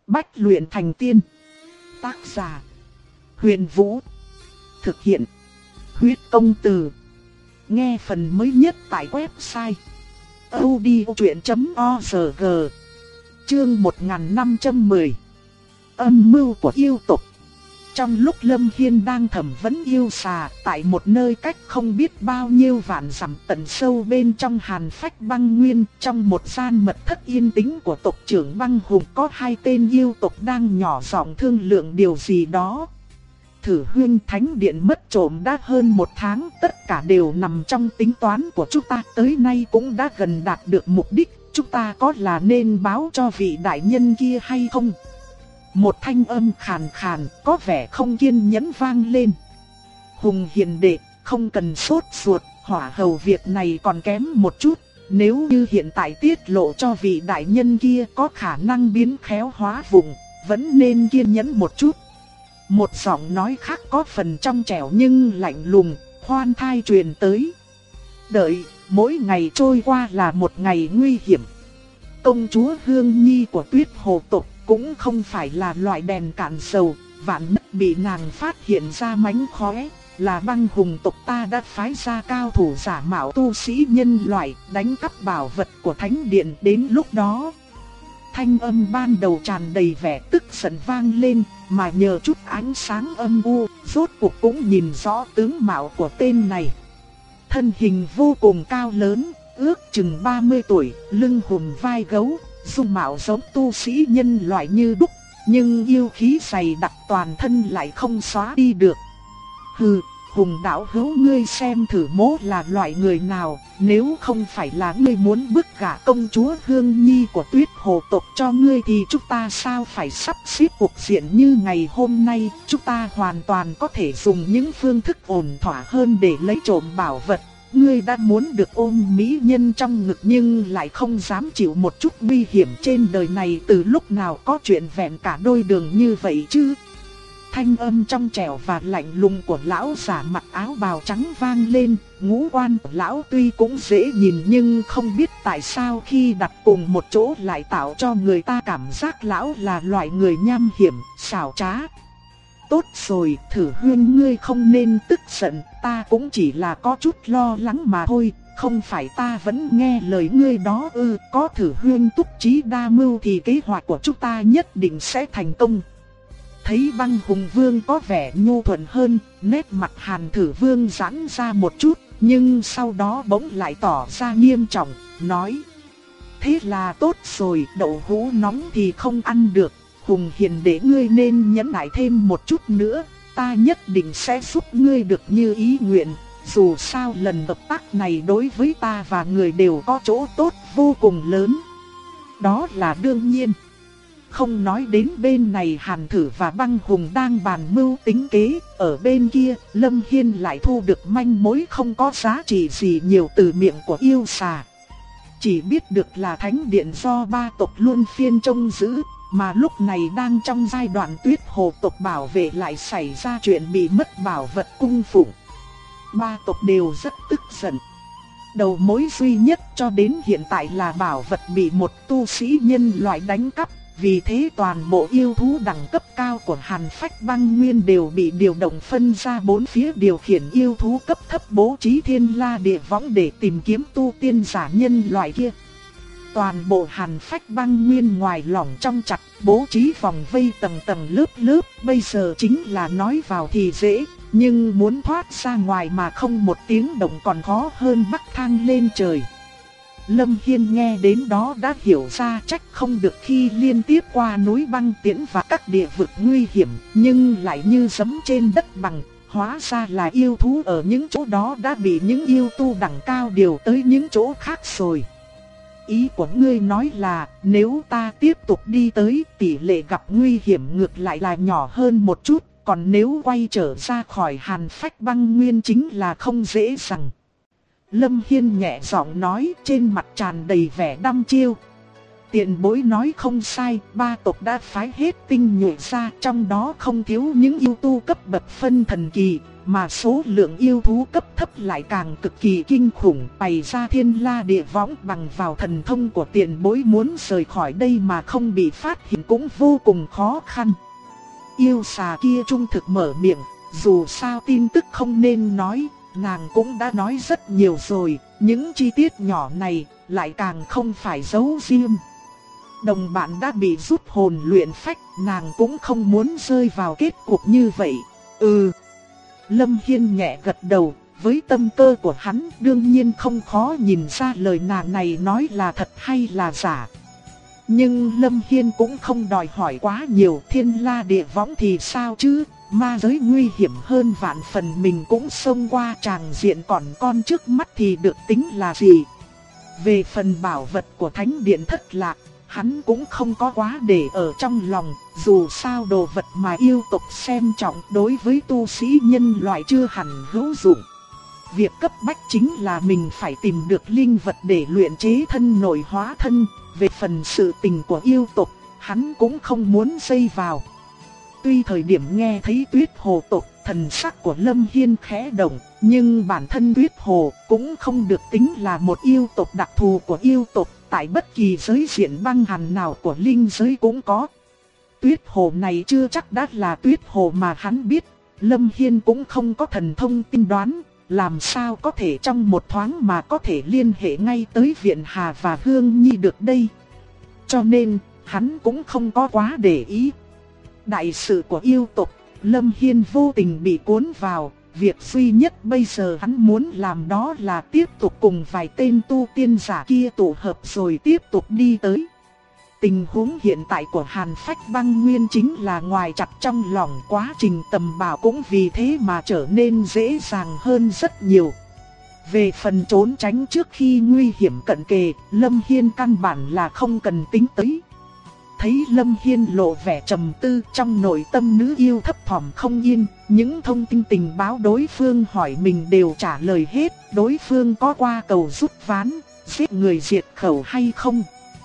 Bách luyện thành tiên. Tác giả: Huyền Vũ. Thực hiện: Huyết Công Từ. Nghe phần mới nhất tại website audiochuyện.org. Chương 1510. Âm mưu của yêu tộc. Trong lúc Lâm Hiên đang thẩm vấn yêu xà tại một nơi cách không biết bao nhiêu vạn dặm tận sâu bên trong Hàn Phách Băng Nguyên, trong một gian mật thất yên tĩnh của tộc trưởng Băng Hùng, có hai tên yêu tộc đang nhỏ giọng thương lượng điều gì đó. Thử Huyên, thánh điện mất trộm đã hơn một tháng, tất cả đều nằm trong tính toán của chúng ta, tới nay cũng đã gần đạt được mục đích, chúng ta có là nên báo cho vị đại nhân kia hay không? Một thanh âm khàn khàn, có vẻ không kiên nhẫn vang lên. Hùng hiền đệ, không cần sốt ruột, hỏa hầu việc này còn kém một chút. Nếu như hiện tại tiết lộ cho vị đại nhân kia có khả năng biến khéo hóa vùng, vẫn nên kiên nhẫn một chút. Một giọng nói khác có phần trong trẻo nhưng lạnh lùng, khoan thai truyền tới. Đợi, mỗi ngày trôi qua là một ngày nguy hiểm. Công chúa Hương Nhi của Tuyết Hồ tộc cũng không phải là loại đèn cạn dầu, vạn nhất bị nàng phát hiện ra mánh khóe, là Băng Hùng tộc ta đã phái ra cao thủ giả mạo tu sĩ nhân loại, đánh cắp bảo vật của thánh điện, đến lúc đó. Thanh âm ban đầu tràn đầy vẻ tức giận vang lên, mà nhờ chút ánh sáng âm u, rốt cuộc cũng nhìn rõ tướng mạo của tên này. Thân hình vô cùng cao lớn, ước chừng 30 tuổi, lưng hùm vai gấu, dung mạo giống tu sĩ nhân loại như đúc, nhưng yêu khí dày đặc toàn thân lại không xóa đi được. Hừ, Hùng đạo hữu, ngươi xem thử mỗ là loại người nào, nếu không phải là ngươi muốn bức gả công chúa Hương Nhi của Tuyết Hồ tộc cho ngươi thì chúng ta sao phải sắp xếp cuộc diện như ngày hôm nay, chúng ta hoàn toàn có thể dùng những phương thức ổn thỏa hơn để lấy trộm bảo vật. Ngươi đã muốn được ôm mỹ nhân trong ngực nhưng lại không dám chịu một chút nguy hiểm, trên đời này từ lúc nào có chuyện vẹn cả đôi đường như vậy chứ? Thanh âm trong trẻo và lạnh lùng của lão giả mặc áo bào trắng vang lên, ngũ quan của lão tuy cũng dễ nhìn nhưng không biết tại sao khi đặt cùng một chỗ lại tạo cho người ta cảm giác lão là loại người nham hiểm, xảo trá. Tốt rồi, Thử Huyên, ngươi không nên tức giận, ta cũng chỉ là có chút lo lắng mà thôi, không phải ta vẫn nghe lời ngươi đó ư? Có Thử Huyên túc trí đa mưu thì kế hoạch của chúng ta nhất định sẽ thành công. Thấy Băng Hùng Vương có vẻ nhu thuận hơn, nét mặt Hàn Thử Vương giãn ra một chút, nhưng sau đó bỗng lại tỏ ra nghiêm trọng, nói: thế là tốt rồi, đậu hũ nóng thì không ăn được. Hùng hiền đệ, ngươi nên nhẫn nại thêm một chút nữa, ta nhất định sẽ giúp ngươi được như ý nguyện. Dù sao lần hợp tác này đối với ta và người đều có chỗ tốt vô cùng lớn. Đó là đương nhiên. Không nói đến bên này Hàn Thử và Băng Hùng đang bàn mưu tính kế, ở bên kia Lâm Hiên lại thu được manh mối không có giá trị gì nhiều từ miệng của yêu xà. Chỉ biết được là thánh điện do ba tộc luân phiên trông giữ, mà lúc này đang trong giai đoạn Tuyết Hồ tộc bảo vệ lại xảy ra chuyện bị mất bảo vật cung phụng. Ba tộc đều rất tức giận. Đầu mối duy nhất cho đến hiện tại là bảo vật bị một tu sĩ nhân loại đánh cắp, vì thế toàn bộ yêu thú đẳng cấp cao của Hàn Phách Băng Nguyên đều bị điều động phân ra bốn phía điều khiển yêu thú cấp thấp bố trí thiên la địa võng để tìm kiếm tu tiên giả nhân loại kia. Toàn bộ Hàn Phách Băng Nguyên ngoài lỏng trong chặt, bố trí vòng vây tầng tầng lớp lớp, bây giờ chính là nói vào thì dễ, nhưng muốn thoát ra ngoài mà không một tiếng động còn khó hơn bắc thang lên trời. Lâm Hiên nghe đến đó đã hiểu ra trách không được khi liên tiếp qua núi băng tiễn và các địa vực nguy hiểm, nhưng lại như giẫm trên đất bằng, hóa ra là yêu thú ở những chỗ đó đã bị những yêu tu đẳng cao điều tới những chỗ khác rồi. Ý của ngươi nói là nếu ta tiếp tục đi tới, tỷ lệ gặp nguy hiểm ngược lại là nhỏ hơn một chút, còn nếu quay trở ra khỏi Hàn Phách Băng Nguyên chính là không dễ dàng. Lâm Hiên nhẹ giọng nói, trên mặt tràn đầy vẻ đăm chiêu. Tiền bối nói không sai, ba tộc đã phái hết tinh nhuệ ra, trong đó không thiếu những yêu tu cấp bậc phân thần kỳ, mà số lượng yêu thú cấp thấp lại càng cực kỳ kinh khủng, bày ra thiên la địa võng. Bằng vào thần thông của tiền bối muốn rời khỏi đây mà không bị phát hiện cũng vô cùng khó khăn. Yêu xà kia trung thực mở miệng, dù sao tin tức không nên nói, nàng cũng đã nói rất nhiều rồi, những chi tiết nhỏ này lại càng không phải giấu riêng. Đồng bạn đã bị rút hồn luyện phách, nàng cũng không muốn rơi vào kết cục như vậy. Lâm Hiên nhẹ gật đầu, với tâm cơ của hắn đương nhiên không khó nhìn ra lời nàng này nói là thật hay là giả. Nhưng Lâm Hiên cũng không đòi hỏi quá nhiều, thiên la địa võng thì sao chứ, ma giới nguy hiểm hơn vạn phần, mình cũng xông qua, tràng diện còn con trước mắt thì được tính là gì. Về phần bảo vật của Thánh Điện Thất Lạc, hắn cũng không có quá để ở trong lòng, dù sao đồ vật mà yêu tộc xem trọng đối với tu sĩ nhân loại chưa hẳn hữu dụng. Việc cấp bách chính là mình phải tìm được linh vật để luyện chế thân nội hóa thân. Về phần sự tình của yêu tộc, hắn cũng không muốn dây vào. Tuy thời điểm nghe thấy Tuyết Hồ tộc, thần sắc của Lâm Hiên khẽ động, nhưng bản thân Tuyết Hồ cũng không được tính là một yêu tộc đặc thù của yêu tộc, tại bất kỳ giới diện băng hàn nào của linh giới cũng có. Tuyết Hồ này chưa chắc đã là Tuyết Hồ mà hắn biết, Lâm Hiên cũng không có thần thông tiên đoán, làm sao có thể trong một thoáng mà có thể liên hệ ngay tới Viện Hà và Hương Nhi được đây. Cho nên, hắn cũng không có quá để ý. Đại sự của yêu tộc, Lâm Hiên vô tình bị cuốn vào, việc duy nhất bây giờ hắn muốn làm đó là tiếp tục cùng vài tên tu tiên giả kia tụ hợp rồi tiếp tục đi tới. Tình huống hiện tại của Hàn Phách Băng Nguyên chính là ngoài chặt trong lòng, quá trình tầm bảo cũng vì thế mà trở nên dễ dàng hơn rất nhiều. Về phần trốn tránh trước khi nguy hiểm cận kề, Lâm Hiên căn bản là không cần tính tới. Thấy Lâm Hiên lộ vẻ trầm tư, trong nội tâm nữ yêu thấp thỏm không yên, những thông tin tình báo đối phương hỏi mình đều trả lời hết, đối phương có qua cầu rút ván, giết người diệt khẩu hay không.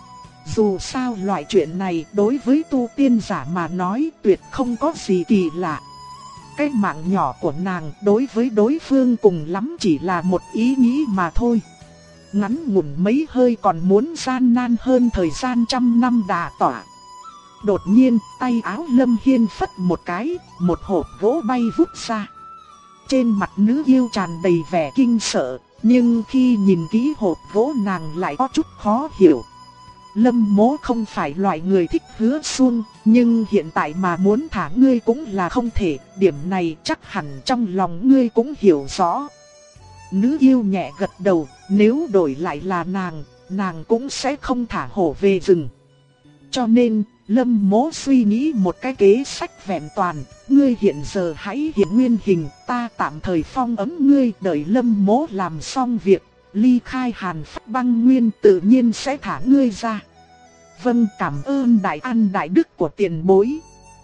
Dù sao loại chuyện này đối với tu tiên giả mà nói tuyệt không có gì kỳ lạ. Cái mạng nhỏ của nàng đối với đối phương cùng lắm chỉ là một ý nghĩ mà thôi. Ngắn ngủn mấy hơi còn muốn gian nan hơn thời gian trăm năm đả tỏa. Đột nhiên tay áo Lâm Hiên phất một cái, một hộp gỗ bay vút ra. Trên mặt nữ yêu tràn đầy vẻ kinh sợ, nhưng khi nhìn kỹ hộp gỗ nàng lại có chút khó hiểu. Lâm Mỗ không phải loại người thích hứa suông, nhưng hiện tại mà muốn thả ngươi cũng là không thể, điểm này chắc hẳn trong lòng ngươi cũng hiểu rõ. Nữ yêu nhẹ gật đầu, nếu đổi lại là nàng cũng sẽ không thả hổ về rừng. Cho nên, Lâm Mỗ suy nghĩ một cái kế sách vẹn toàn, ngươi hiện giờ hãy hiện nguyên hình, ta tạm thời phong ấn ngươi, đợi Lâm Mỗ làm xong việc, ly khai Hàn Phách Băng Nguyên tự nhiên sẽ thả ngươi ra. Vâng, cảm ơn đại an đại đức của tiền bối.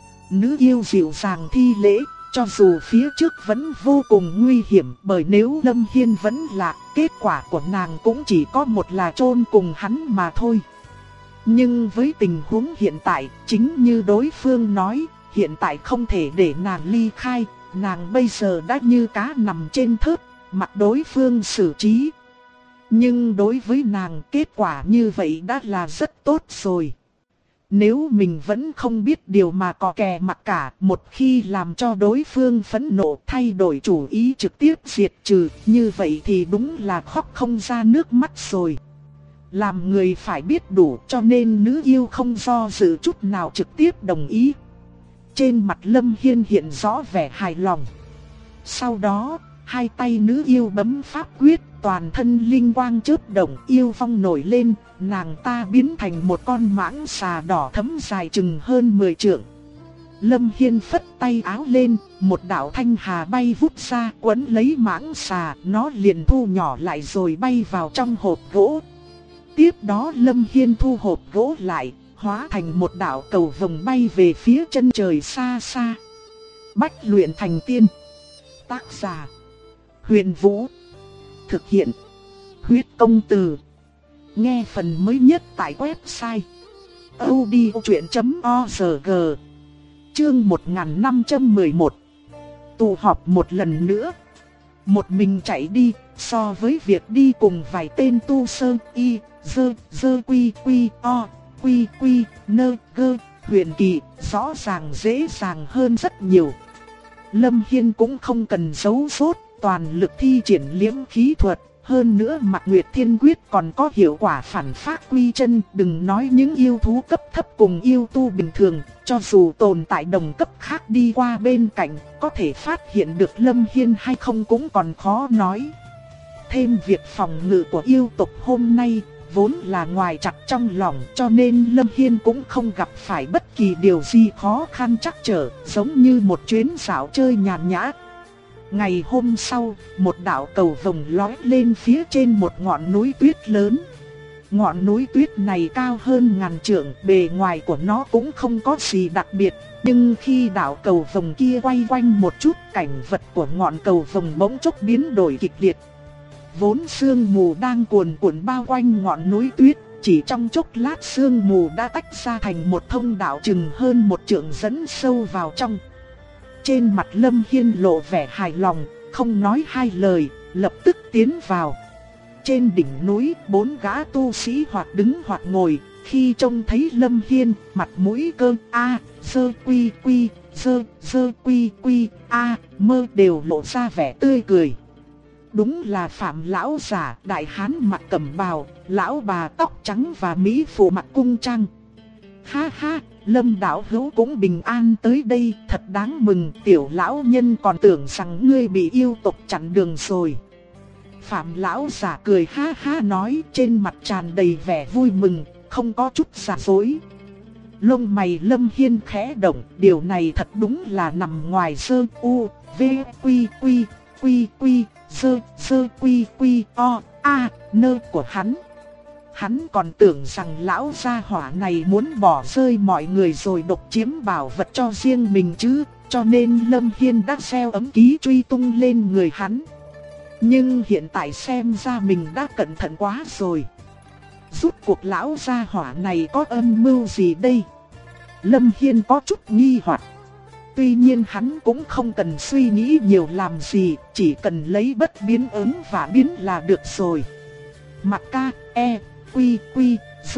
Nữ yêu dịu dàng thi lễ, cho dù phía trước vẫn vô cùng nguy hiểm, bởi nếu Lâm Hiên vẫn lạc, kết quả của nàng cũng chỉ có một là chôn cùng hắn mà thôi. Nhưng với tình huống hiện tại, chính như đối phương nói, hiện tại không thể để nàng ly khai, nàng bây giờ đã như cá nằm trên thớt, mặc đối phương xử trí. Nhưng đối với nàng kết quả như vậy đã là rất tốt rồi. Nếu mình vẫn không biết điều mà cò kè mặc cả, một khi làm cho đối phương phẫn nộ thay đổi chủ ý trực tiếp diệt trừ, như vậy thì đúng là khóc không ra nước mắt rồi. Làm người phải biết đủ, cho nên nữ yêu không do dự chút nào trực tiếp đồng ý. Trên mặt Lâm Hiên hiện rõ vẻ hài lòng. Sau đó, hai tay nữ yêu bấm pháp quyết, toàn thân linh quang chớp động, yêu phong nổi lên, nàng ta biến thành một con mãng xà đỏ thẫm dài chừng hơn 10 trượng. Lâm Hiên phất tay áo lên, một đạo thanh hà bay vút ra quấn lấy mãng xà, nó liền thu nhỏ lại rồi bay vào trong hộp gỗ. Tiếp đó Lâm Hiên thu hộp gỗ lại, hóa thành một đạo cầu vồng bay về phía chân trời xa xa. Bách luyện thành tiên. Tác giả: Huyền Vũ. Thực hiện: Huyết Công Từ. Nghe phần mới nhất tại website audiochuyen.org. Chương 1511. tụ họp một lần nữa. Một mình chạy đi, so với việc đi cùng vài tên tu sơ y, dơ quy quy o, quy quy nơ gơ, huyền kỳ, rõ ràng dễ dàng hơn rất nhiều. Lâm Hiên cũng không cần giấu giốt, toàn lực thi triển liễm khí thuật. Hơn nữa Mạc Nguyệt Thiên Quyết còn có hiệu quả phản phác quy chân. Đừng nói những yêu thú cấp thấp cùng yêu tu bình thường, cho dù tồn tại đồng cấp khác đi qua bên cạnh, có thể phát hiện được Lâm Hiên hay không cũng còn khó nói. Thêm việc phòng ngự của yêu tộc hôm nay vốn là ngoài chặt trong lòng, cho nên Lâm Hiên cũng không gặp phải bất kỳ điều gì khó khăn trắc trở, giống như một chuyến dạo chơi nhàn nhã. Ngày hôm sau, một đạo cầu vồng lói lên phía trên một ngọn núi tuyết lớn. Ngọn núi tuyết này cao hơn ngàn trượng, bề ngoài của nó cũng không có gì đặc biệt. Nhưng khi đạo cầu vồng kia quay quanh một chút, cảnh vật của ngọn cầu vồng bỗng chốc biến đổi kịch liệt. Vốn sương mù đang cuồn cuộn bao quanh ngọn núi tuyết, chỉ trong chốc lát sương mù đã tách ra thành một thông đạo chừng hơn một trượng dẫn sâu vào trong. Trên mặt Lâm Hiên lộ vẻ hài lòng, không nói hai lời, lập tức tiến vào. Trên đỉnh núi, 4 gã tu sĩ hoặc đứng hoặc ngồi, khi trông thấy Lâm Hiên, mặt mũi cơ dơ quy quy mơ đều lộ ra vẻ tươi cười. Đúng là Phạm lão giả, đại hán mặc cẩm bào, lão bà tóc trắng và mỹ phụ mặc cung trang. Ha ha, Lâm đạo hữu cũng bình an tới đây, thật đáng mừng. Tiểu lão nhân còn tưởng rằng ngươi bị yêu tộc chặn đường rồi. Phạm lão giả cười ha ha nói, trên mặt tràn đầy vẻ vui mừng, không có chút giả dối. Lông mày Lâm Hiên khẽ động, điều này thật đúng là nằm ngoài sơ u, v, quy quy, quy quy, sơ quy quy o, nơ của hắn. Hắn còn tưởng rằng lão gia hỏa này muốn bỏ rơi mọi người rồi độc chiếm bảo vật cho riêng mình chứ, cho nên Lâm Hiên đã gieo ấm ký truy tung lên người hắn. Nhưng hiện tại xem ra mình đã cẩn thận quá rồi. Rốt cuộc lão gia hỏa này có âm mưu gì đây? Lâm Hiên có chút nghi hoặc. Tuy nhiên hắn cũng không cần suy nghĩ nhiều làm gì, chỉ cần lấy bất biến ứng và biến là được rồi. Mặc ca, quy quy,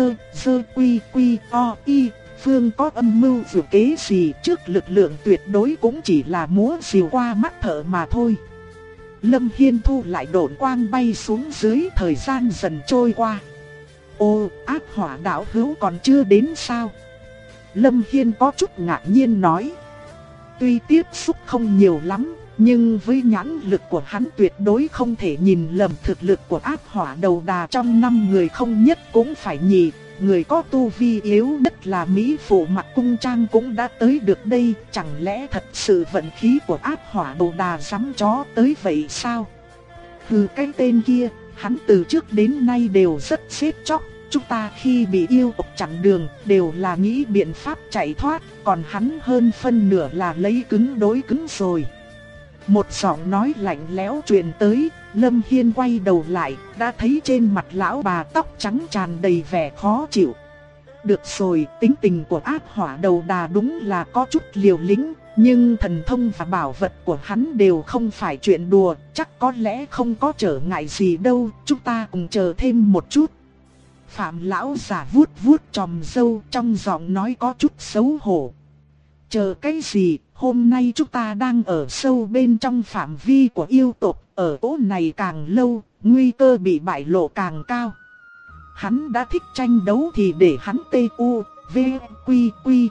sơ quy quy o y, phương có âm mưu dự kế gì trước lực lượng tuyệt đối cũng chỉ là múa rìu qua mắt thợ mà thôi. Lâm Hiên thu lại độn quang bay xuống dưới, thời gian dần trôi qua. Ô, ác hỏa đạo hữu còn chưa đến sao? Lâm Hiên có chút ngạc nhiên nói. Tuy tiếp xúc không nhiều lắm, nhưng với nhãn lực của hắn tuyệt đối không thể nhìn lầm thực lực của ác hỏa đầu đà trong 5 người không nhất cũng phải nhì. Người có tu vi yếu nhất là Mỹ phụ mặc cung trang cũng đã tới được đây, chẳng lẽ thật sự vận khí của ác hỏa đầu đà dám chó tới vậy sao? Hừ, cái tên kia, hắn từ trước đến nay đều rất xếp chóc. Chúng ta khi bị yêu tộc chặn đường đều là nghĩ biện pháp chạy thoát, còn hắn hơn phân nửa là lấy cứng đối cứng rồi. Một giọng nói lạnh lẽo truyền tới, Lâm Hiên quay đầu lại, đã thấy trên mặt lão bà tóc trắng tràn đầy vẻ khó chịu. Được rồi, tính tình của ác hỏa đầu đà đúng là có chút liều lĩnh, nhưng thần thông và bảo vật của hắn đều không phải chuyện đùa, chắc có lẽ không có trở ngại gì đâu, chúng ta cùng chờ thêm một chút. Phạm lão giả vuốt vuốt chòm râu, trong giọng nói có chút xấu hổ. Chờ cái gì, hôm nay chúng ta đang ở sâu bên trong phạm vi của yêu tộc, ở chỗ này càng lâu, nguy cơ bị bại lộ càng cao. Hắn đã thích tranh đấu thì để hắn tu, v, quy quy,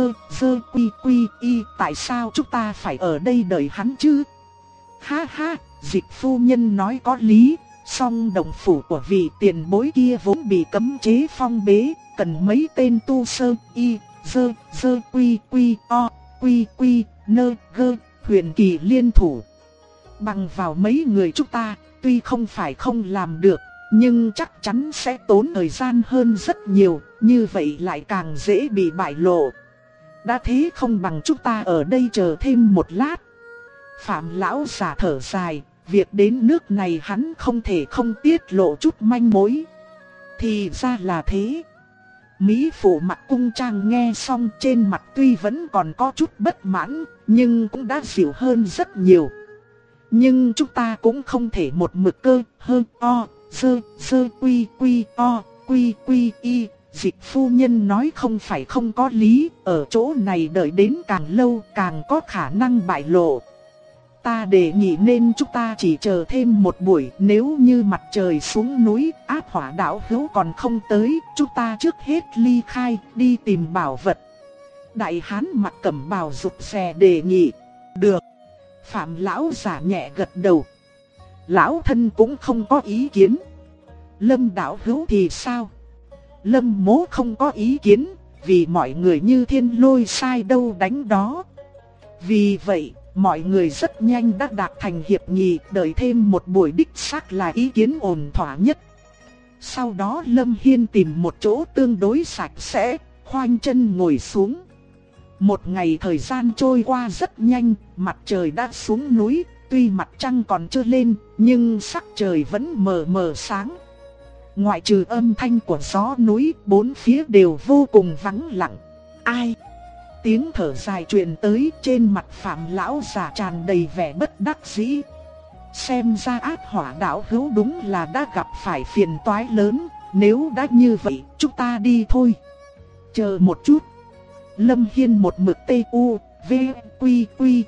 sơ quy quy y, tại sao chúng ta phải ở đây đợi hắn chứ? Ha ha, Dịch phu nhân nói có lý. Song động phủ của vị tiền bối kia vốn bị cấm chế phong bế, cần mấy tên tu sơ y, sơ quy quy o, quy quy nơ gơ, huyền kỳ liên thủ. Bằng vào mấy người chúng ta, tuy không phải không làm được, nhưng chắc chắn sẽ tốn thời gian hơn rất nhiều, như vậy lại càng dễ bị bại lộ. Đã thế không bằng chúng ta ở đây chờ thêm một lát. Phạm lão giả thở dài. Việc đến nước này hắn không thể không tiết lộ chút manh mối. Thì ra là thế. Mỹ phụ mặc cung trang nghe xong trên mặt tuy vẫn còn có chút bất mãn, nhưng cũng đã dịu hơn rất nhiều. Nhưng chúng ta cũng không thể một mực cơ, hơn, o, sơ, quy, o, quy, y. Dịch phu nhân nói không phải không có lý, ở chỗ này đợi đến càng lâu càng có khả năng bại lộ. Ta đề nghị nên chúng ta chỉ chờ thêm một buổi, nếu như mặt trời xuống núi, Ác Hỏa đạo hữu còn không tới, chúng ta trước hết ly khai, đi tìm bảo vật. Đại hán mặc cẩm bào rụt rè đề nghị. Được. Phạm lão giả nhẹ gật đầu. Lão thân cũng không có ý kiến. Lâm đạo hữu thì sao? Lâm mố không có ý kiến, vì mọi người như thiên lôi sai đâu đánh đó. Vì vậy, mọi người rất nhanh đã đạt thành hiệp nghị, đợi thêm một buổi đích xác là ý kiến ổn thỏa nhất. Sau đó Lâm Hiên tìm một chỗ tương đối sạch sẽ, khoanh chân ngồi xuống. Một ngày thời gian trôi qua rất nhanh, mặt trời đã xuống núi, tuy mặt trăng còn chưa lên, nhưng sắc trời vẫn mờ mờ sáng. Ngoại trừ âm thanh của gió núi, bốn phía đều vô cùng vắng lặng. Ai? Tiếng thở dài truyền tới, trên mặt Phạm lão giả tràn đầy vẻ bất đắc dĩ. Xem ra Ác Hỏa đạo hữu đúng là đã gặp phải phiền toái lớn, nếu đã như vậy, chúng ta đi thôi. Chờ một chút. Lâm Hiên một mực tu, v, quy,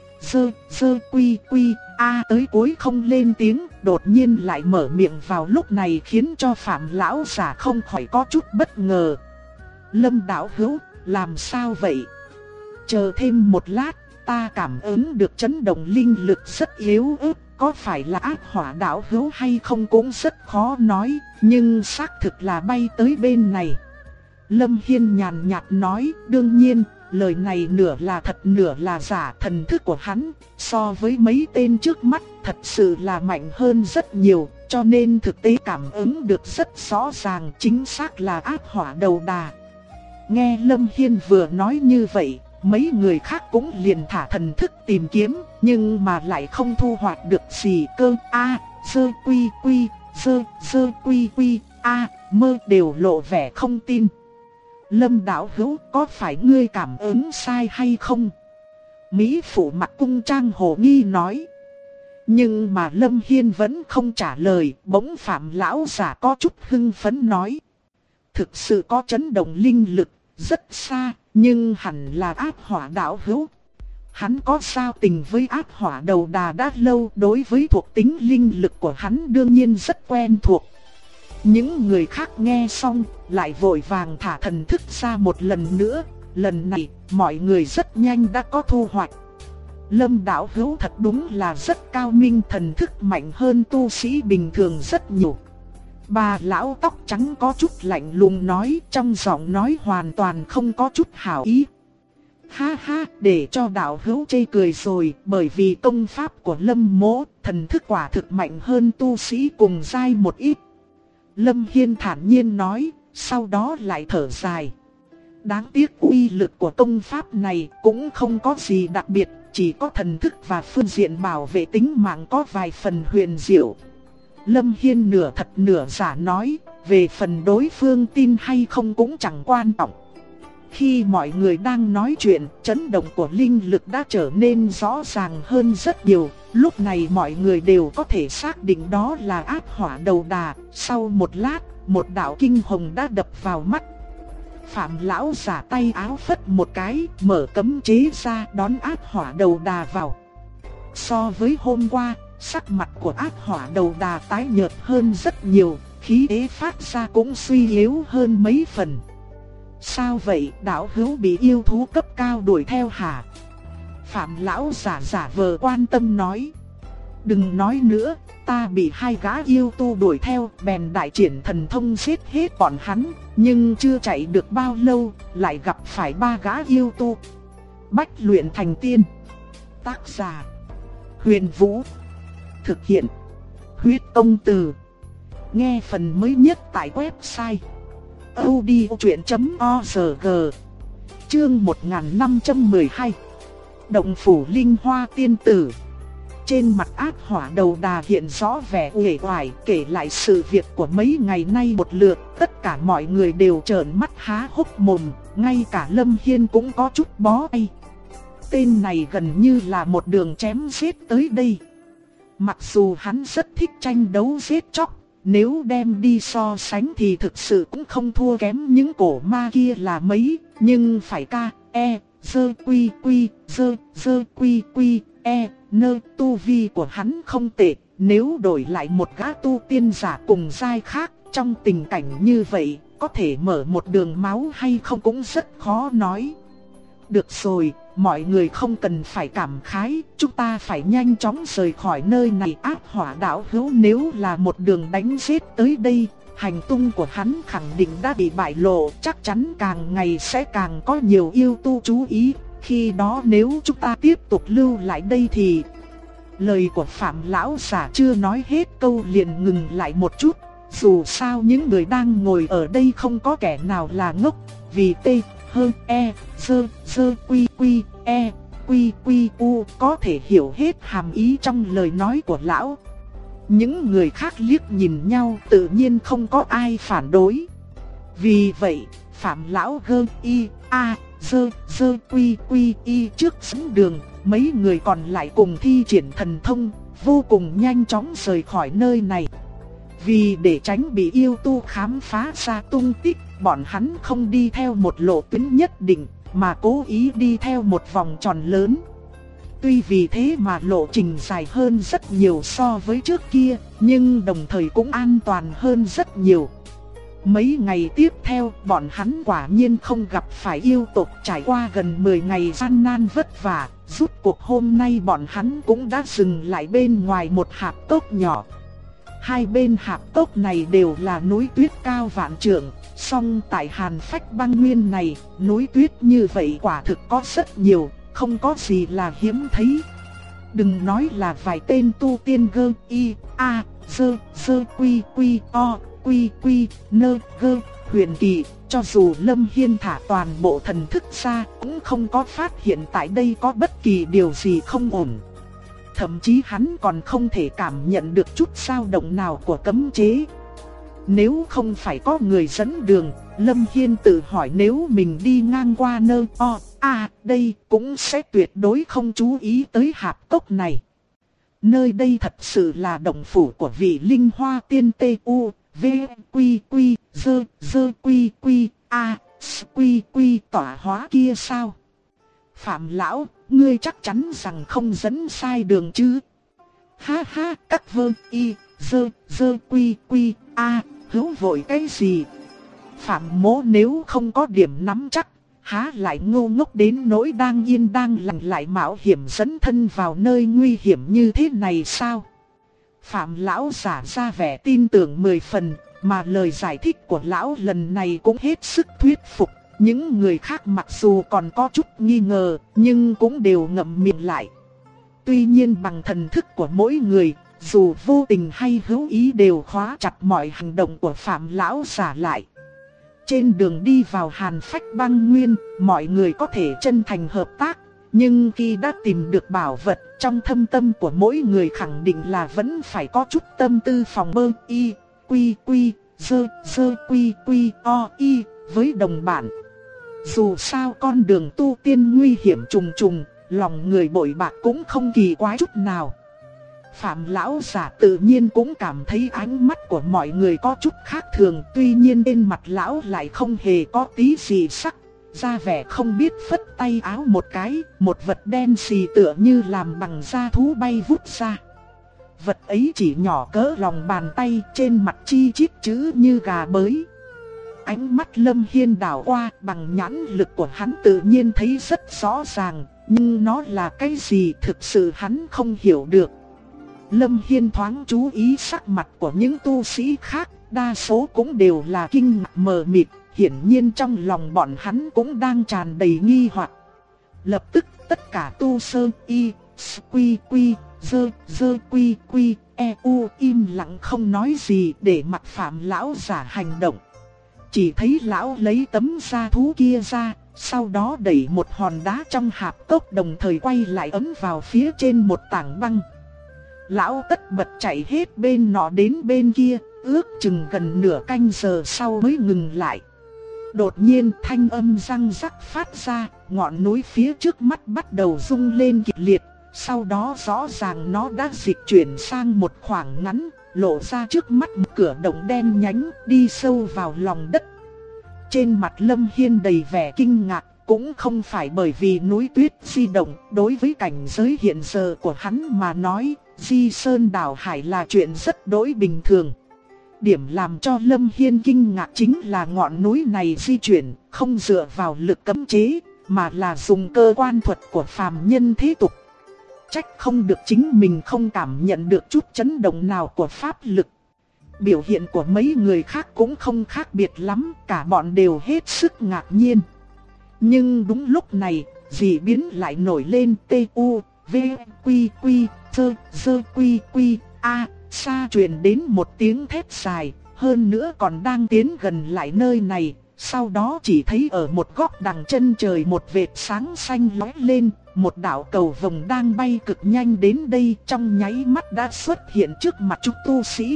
quy, a tới cuối không lên tiếng, đột nhiên lại mở miệng vào lúc này khiến cho Phạm lão giả không khỏi có chút bất ngờ. Lâm đạo hữu, làm sao vậy? Chờ thêm một lát, ta cảm ứng được chấn động linh lực rất yếu ớt, có phải là Ác Hỏa đạo hữu hay không cũng rất khó nói, nhưng xác thực là bay tới bên này. Lâm Hiên nhàn nhạt nói, đương nhiên, lời này nửa là thật nửa là giả. Thần thức của hắn, so với mấy tên trước mắt, thật sự là mạnh hơn rất nhiều, cho nên thực tế cảm ứng được rất rõ ràng, chính xác là Ác Hỏa đầu đà. Nghe Lâm Hiên vừa nói như vậy, mấy người khác cũng liền thả thần thức tìm kiếm, nhưng mà lại không thu hoạch được gì cơ. Sơ quy, mơ đều lộ vẻ không tin. Lâm đạo hữu, có phải ngươi cảm ứng sai hay không? Mỹ phụ mặc cung trang hồ nghi nói. Nhưng mà Lâm Hiên vẫn không trả lời, bỗng Phạm lão giả có chút hưng phấn nói. Thực sự có chấn động linh lực, rất xa, nhưng hẳn là Ác Hỏa đạo hữu. Hắn có giao tình với Ác Hỏa đầu đà đã lâu, đối với thuộc tính linh lực của hắn đương nhiên rất quen thuộc. Những người khác nghe xong, lại vội vàng thả thần thức ra một lần nữa. Lần này, mọi người rất nhanh đã có thu hoạch. Lâm đạo hữu thật đúng là rất cao minh, thần thức mạnh hơn tu sĩ bình thường rất nhiều. Bà lão tóc trắng có chút lạnh lùng nói, trong giọng nói hoàn toàn không có chút hảo ý. Ha ha, để cho đạo hữu chê cười rồi, bởi vì công pháp của Lâm mỗ, thần thức quả thực mạnh hơn tu sĩ cùng giai một ít. Lâm Hiên thản nhiên nói, sau đó lại thở dài. Đáng tiếc uy lực của công pháp này cũng không có gì đặc biệt, chỉ có thần thức và phương diện bảo vệ tính mạng có vài phần huyền diệu. Lâm Hiên nửa thật nửa giả nói, về phần đối phương tin hay không cũng chẳng quan trọng. Khi mọi người đang nói chuyện, chấn động của linh lực đã trở nên rõ ràng hơn rất nhiều. Lúc này mọi người đều có thể xác định đó là Ác Hỏa đầu đà. Sau một lát, một đạo kinh hồng đã đập vào mắt. Phạm lão giả tay áo phất một cái, mở cấm chế ra đón Ác Hỏa đầu đà vào. So với hôm qua, sắc mặt của Ác Hỏa đầu đà tái nhợt hơn rất nhiều, khí thế phát ra cũng suy yếu hơn mấy phần. Sao vậy, đạo hữu bị yêu thú cấp cao đuổi theo hả? Phạm lão giả vờ quan tâm nói. Đừng nói nữa, ta bị hai gã yêu tu đuổi theo, bèn đại triển thần thông giết hết bọn hắn, nhưng chưa chạy được bao lâu, lại gặp phải ba gã yêu tu. Bách luyện thành tiên. Tác giả: Huyền Vũ. Thực hiện: Huyết Công Từ. Nghe phần mới nhất tại website audiochuyện.org. Chương 1512. Động phủ linh hoa tiên tử. Trên mặt ác hỏa đầu đà hiện rõ vẻ uể oải, kể lại sự việc của mấy ngày nay một lượt. Tất cả mọi người đều trợn mắt há hốc mồm, ngay cả Lâm Hiên cũng có chút bó tay. Tên này gần như là một đường chém giết tới đây. Mặc dù hắn rất thích tranh đấu giết chóc, nếu đem đi so sánh thì thực sự cũng không thua kém những cổ ma kia là mấy. Nhưng phải tu vi của hắn không tệ. Nếu đổi lại một gã tu tiên giả cùng giai khác, trong tình cảnh như vậy, có thể mở một đường máu hay không cũng rất khó nói. Được rồi, mọi người không cần phải cảm khái, chúng ta phải nhanh chóng rời khỏi nơi này. Ác hỏa đạo hữu nếu là một đường đánh giết tới đây, hành tung của hắn khẳng định đã bị bại lộ, chắc chắn càng ngày sẽ càng có nhiều yêu tu chú ý. Khi đó nếu chúng ta tiếp tục lưu lại đây thì... Lời của Phạm lão giả chưa nói hết câu liền ngừng lại một chút. Dù sao những người đang ngồi ở đây không có kẻ nào là ngốc, vì u có thể hiểu hết hàm ý trong lời nói của lão. Những người khác liếc nhìn nhau tự nhiên không có ai phản đối. Vì vậy, Phạm lão trước dẫn đường, mấy người còn lại cùng thi triển thần thông, vô cùng nhanh chóng rời khỏi nơi này. Vì để tránh bị yêu tu khám phá ra tung tích, bọn hắn không đi theo một lộ tuyến nhất định, mà cố ý đi theo một vòng tròn lớn. Tuy vì thế mà lộ trình dài hơn rất nhiều so với trước kia, nhưng đồng thời cũng an toàn hơn rất nhiều. Mấy ngày tiếp theo, bọn hắn quả nhiên không gặp phải yêu tộc. Trải qua gần 10 ngày gian nan vất vả, rốt cuộc hôm nay bọn hắn cũng đã dừng lại bên ngoài một hạp cốc nhỏ. Hai bên hạp cốc này đều là núi tuyết cao vạn trượng, song tại Hàn Phách Băng Nguyên này, núi tuyết như vậy quả thực có rất nhiều, không có gì là hiếm thấy. Đừng nói là vài tên tu tiên huyền kỳ, cho dù Lâm Hiên thả toàn bộ thần thức ra, cũng không có phát hiện tại đây có bất kỳ điều gì không ổn. Thậm chí hắn còn không thể cảm nhận được chút dao động nào của cấm chế. Nếu không phải có người dẫn đường, Lâm Hiên tự hỏi nếu mình đi ngang qua nơi đây cũng sẽ tuyệt đối không chú ý tới hạp cốc này. Nơi đây thật sự là động phủ của vị linh hoa tiên tỏa hóa kia sao? Phạm lão, ngươi chắc chắn rằng không dẫn sai đường chứ? Ha ha, các hữu vội cái gì? Phạm mỗ nếu không có điểm nắm chắc, há lại ngu ngốc đến nỗi đang yên đang lành lại mạo hiểm dẫn thân vào nơi nguy hiểm như thế này sao? Phạm lão giả ra vẻ tin tưởng 10 phần, mà lời giải thích của lão lần này cũng hết sức thuyết phục. Những người khác mặc dù còn có chút nghi ngờ, nhưng cũng đều ngậm miệng lại. Tuy nhiên bằng thần thức của mỗi người, dù vô tình hay hữu ý đều khóa chặt mọi hành động của Phạm lão giả lại. Trên đường đi vào Hàn Phách Băng Nguyên, mọi người có thể chân thành hợp tác. Nhưng khi đã tìm được bảo vật, trong thâm tâm của mỗi người khẳng định là vẫn phải có chút tâm tư phòng với đồng bạn. Dù sao con đường tu tiên nguy hiểm trùng trùng, lòng người bội bạc cũng không kỳ quái chút nào. Phạm lão giả tự nhiên cũng cảm thấy ánh mắt của mọi người có chút khác thường, tuy nhiên trên mặt lão lại không hề có tí gì sắc, ra vẻ không biết phất tay áo một cái, một vật đen xì tựa như làm bằng da thú bay vút ra. Vật ấy chỉ nhỏ cỡ lòng bàn tay, trên mặt chi chít chữ như gà bới. Ánh mắt Lâm Hiên đảo qua, bằng nhãn lực của hắn tự nhiên thấy rất rõ ràng, nhưng nó là cái gì thực sự hắn không hiểu được. Lâm Hiên thoáng chú ý sắc mặt của những tu sĩ khác, đa số cũng đều là kinh ngạc mờ mịt, hiển nhiên trong lòng bọn hắn cũng đang tràn đầy nghi hoặc. Lập tức tất cả tu sơ im lặng không nói gì để mặc Phạm lão giả hành động. Chỉ thấy lão lấy tấm da thú kia ra, sau đó đẩy một hòn đá trong hạp cốc, đồng thời quay lại ấn vào phía trên một tảng băng. lão tất bật chạy hết bên nọ đến bên kia, ước chừng gần nửa canh giờ sau mới ngừng lại. Đột nhiên thanh âm răng rắc phát ra, ngọn núi phía trước mắt bắt đầu rung lên kịch liệt, sau đó rõ ràng nó đã dịch chuyển sang một khoảng ngắn, lộ ra trước mắt một cửa động đen nhánh đi sâu vào lòng đất. Trên mặt Lâm Hiên đầy vẻ kinh ngạc, cũng không phải bởi vì núi tuyết di động, đối với cảnh giới hiện giờ của hắn mà nói, di sơn đảo hải là chuyện rất đối bình thường. Điểm làm cho Lâm Hiên kinh ngạc chính là ngọn núi này di chuyển không dựa vào lực cấm chế, mà là dùng cơ quan thuật của phàm nhân thế tục. Trách không được chính mình không cảm nhận được chút chấn động nào của pháp lực. Biểu hiện của mấy người khác cũng không khác biệt lắm, cả bọn đều hết sức ngạc nhiên. Nhưng đúng lúc này, dị biến lại nổi lên. T-U, V, Quy, Quy, Dơ, Quy, Quy, A. Xa truyền đến một tiếng thét dài, hơn nữa còn đang tiến gần lại nơi này. Sau đó chỉ thấy ở một góc đằng chân trời một vệt sáng xanh lóe lên, một đạo cầu vồng đang bay cực nhanh đến đây, trong nháy mắt đã xuất hiện trước mặt chúng tu sĩ.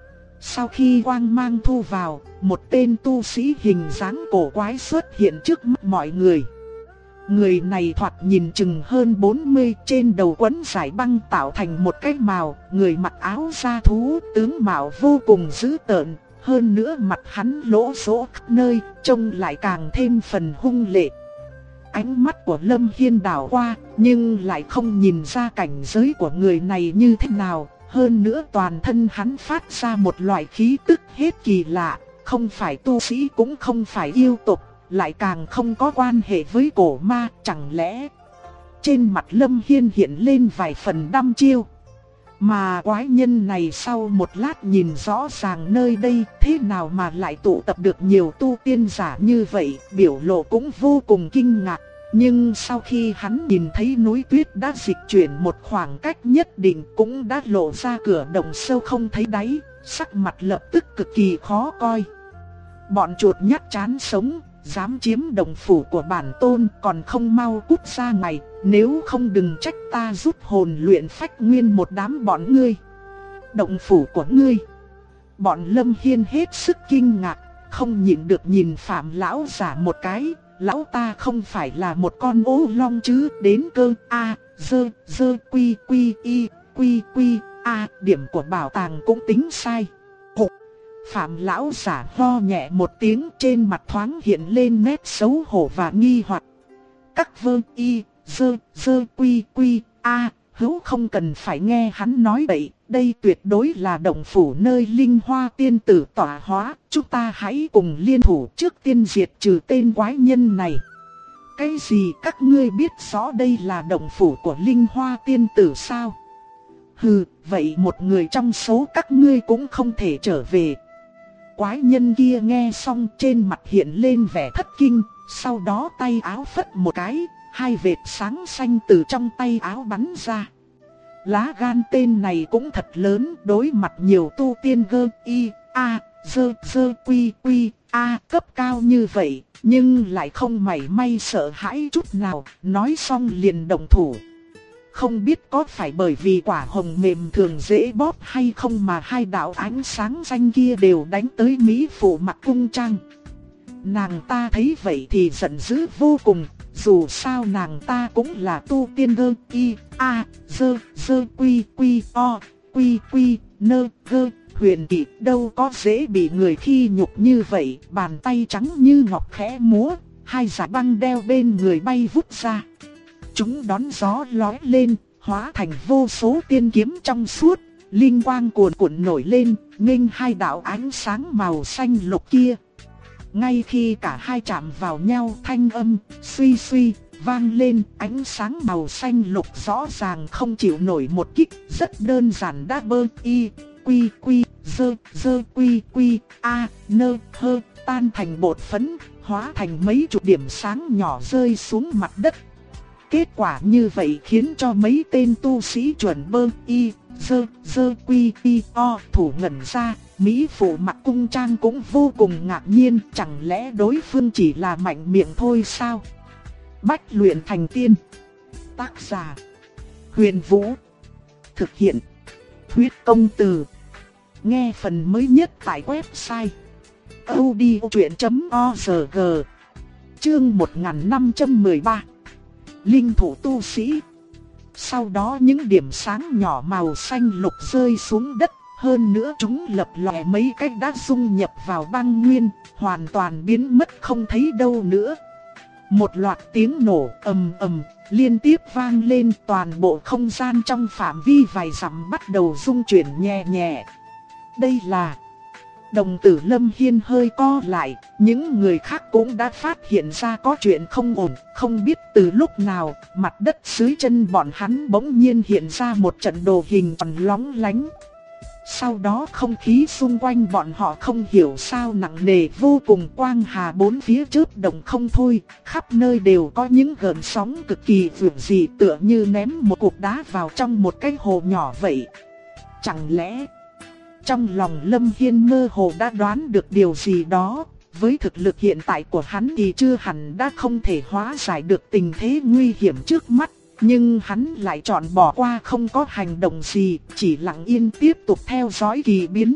Sau khi quang mang thu vào, một tên tu sĩ hình dáng cổ quái xuất hiện trước mắt mọi người. Người này thoạt nhìn chừng hơn 40, trên đầu quấn giải băng tạo thành một cái mào, người mặc áo da thú, tướng mạo vô cùng dữ tợn, hơn nữa mặt hắn lỗ sỗ khắp nơi, trông lại càng thêm phần hung lệ. Ánh mắt của Lâm Hiên đảo qua, nhưng lại không nhìn ra cảnh giới của người này như thế nào, hơn nữa toàn thân hắn phát ra một loại khí tức hết kỳ lạ, không phải tu sĩ cũng không phải yêu tộc, lại càng không có quan hệ với cổ ma, chẳng lẽ... Trên mặt Lâm Hiên hiện lên vài phần đăm chiêu. Mà quái nhân này sau một lát nhìn rõ ràng nơi đây, thế nào mà lại tụ tập được nhiều tu tiên giả như vậy, biểu lộ cũng vô cùng kinh ngạc. Nhưng sau khi hắn nhìn thấy núi tuyết đã dịch chuyển một khoảng cách nhất định, cũng đã lộ ra cửa động sâu không thấy đáy, sắc mặt lập tức cực kỳ khó coi. Bọn chuột nhắt chán sống, dám chiếm động phủ của bản tôn, còn không mau cút ra ngoài, nếu không đừng trách ta rút hồn luyện phách nguyên một đám bọn ngươi. Động phủ của ngươi? Bọn Lâm Hiên hết sức kinh ngạc, không nhịn được nhìn Phạm lão giả một cái. Lão ta không phải là một con ô long chứ, đến cơ A, dơ, quy, quy, A, điểm của bảo tàng cũng tính sai. Hục! Phạm lão giả ho nhẹ một tiếng, trên mặt thoáng hiện lên nét xấu hổ và nghi hoặc. Các vơ y, dơ, quy, A, hữu không cần phải nghe hắn nói bậy, đây tuyệt đối là động phủ nơi linh hoa tiên tử tọa hóa, chúng ta hãy cùng liên thủ trước tiên diệt trừ tên quái nhân này. Cái gì các ngươi biết rõ đây là động phủ của linh hoa tiên tử sao? Hừ, vậy một người trong số các ngươi cũng không thể trở về. Quái nhân kia nghe xong trên mặt hiện lên vẻ thất kinh, sau đó tay áo phất một cái, hai vệt sáng xanh từ trong tay áo bắn ra. Lá gan tên này cũng thật lớn, đối mặt nhiều tu tiên gơ y, a, dơ, quy, a cấp cao như vậy, nhưng lại không mảy may sợ hãi chút nào, nói xong liền động thủ. Không biết có phải bởi vì quả hồng mềm thường dễ bóp hay không mà hai đạo ánh sáng xanh kia đều đánh tới mỹ phụ mặc cung trang. Nàng ta thấy vậy thì giận dữ vô cùng, dù sao nàng ta cũng là tu tiên gơ y, a, dơ, quy, nơ, gơ, huyền kỵ, đâu có dễ bị người khi nhục như vậy. Bàn tay trắng như ngọc khẽ múa, hai giải băng đeo bên người bay vút ra. Chúng đón gió lói lên, hóa thành vô số tiên kiếm trong suốt, linh quang cuồn cuộn nổi lên, nghênh hai đạo ánh sáng màu xanh lục kia. Ngay khi cả hai chạm vào nhau, thanh âm suy vang lên, ánh sáng màu xanh lục rõ ràng không chịu nổi một kích, rất đơn giản đã bơ y, quy, dơ, quy, a, nơ, hơ, tan thành bột phấn, hóa thành mấy chục điểm sáng nhỏ rơi xuống mặt đất. Kết quả như vậy khiến cho mấy tên tu sĩ chuẩn bơ y, dơ, quy, thủ ngẩn ra. Mỹ phụ mặc cung trang cũng vô cùng ngạc nhiên, chẳng lẽ đối phương chỉ là mạnh miệng thôi sao? Bách luyện thành tiên. Tác giả: Huyền Vũ. Thực hiện: Huyết công từ. Nghe phần mới nhất tại website audiochuyện.org. Chương 1513. Linh thủ tu sĩ. Sau đó những điểm sáng nhỏ màu xanh lục rơi xuống đất, hơn nữa chúng lập lòe mấy cách đã dung nhập vào băng nguyên, hoàn toàn biến mất không thấy đâu nữa. Một loạt tiếng nổ ầm ầm liên tiếp vang lên, toàn bộ không gian trong phạm vi vài dặm bắt đầu rung chuyển nhẹ nhẹ. Đây là... Đồng tử Lâm Hiên hơi co lại, những người khác cũng đã phát hiện ra có chuyện không ổn, không biết từ lúc nào, mặt đất dưới chân bọn hắn bỗng nhiên hiện ra một trận đồ hình tròn lóng lánh. Sau đó không khí xung quanh bọn họ không hiểu sao nặng nề vô cùng, quang hà bốn phía chớp động không thôi, khắp nơi đều có những gợn sóng cực kỳ vượng dị, tựa như ném một cục đá vào trong một cái hồ nhỏ vậy. Chẳng lẽ... Trong lòng Lâm Hiên mơ hồ đã đoán được điều gì đó, với thực lực hiện tại của hắn thì chưa hẳn đã không thể hóa giải được tình thế nguy hiểm trước mắt, nhưng hắn lại chọn bỏ qua không có hành động gì, chỉ lặng yên tiếp tục theo dõi kỳ biến.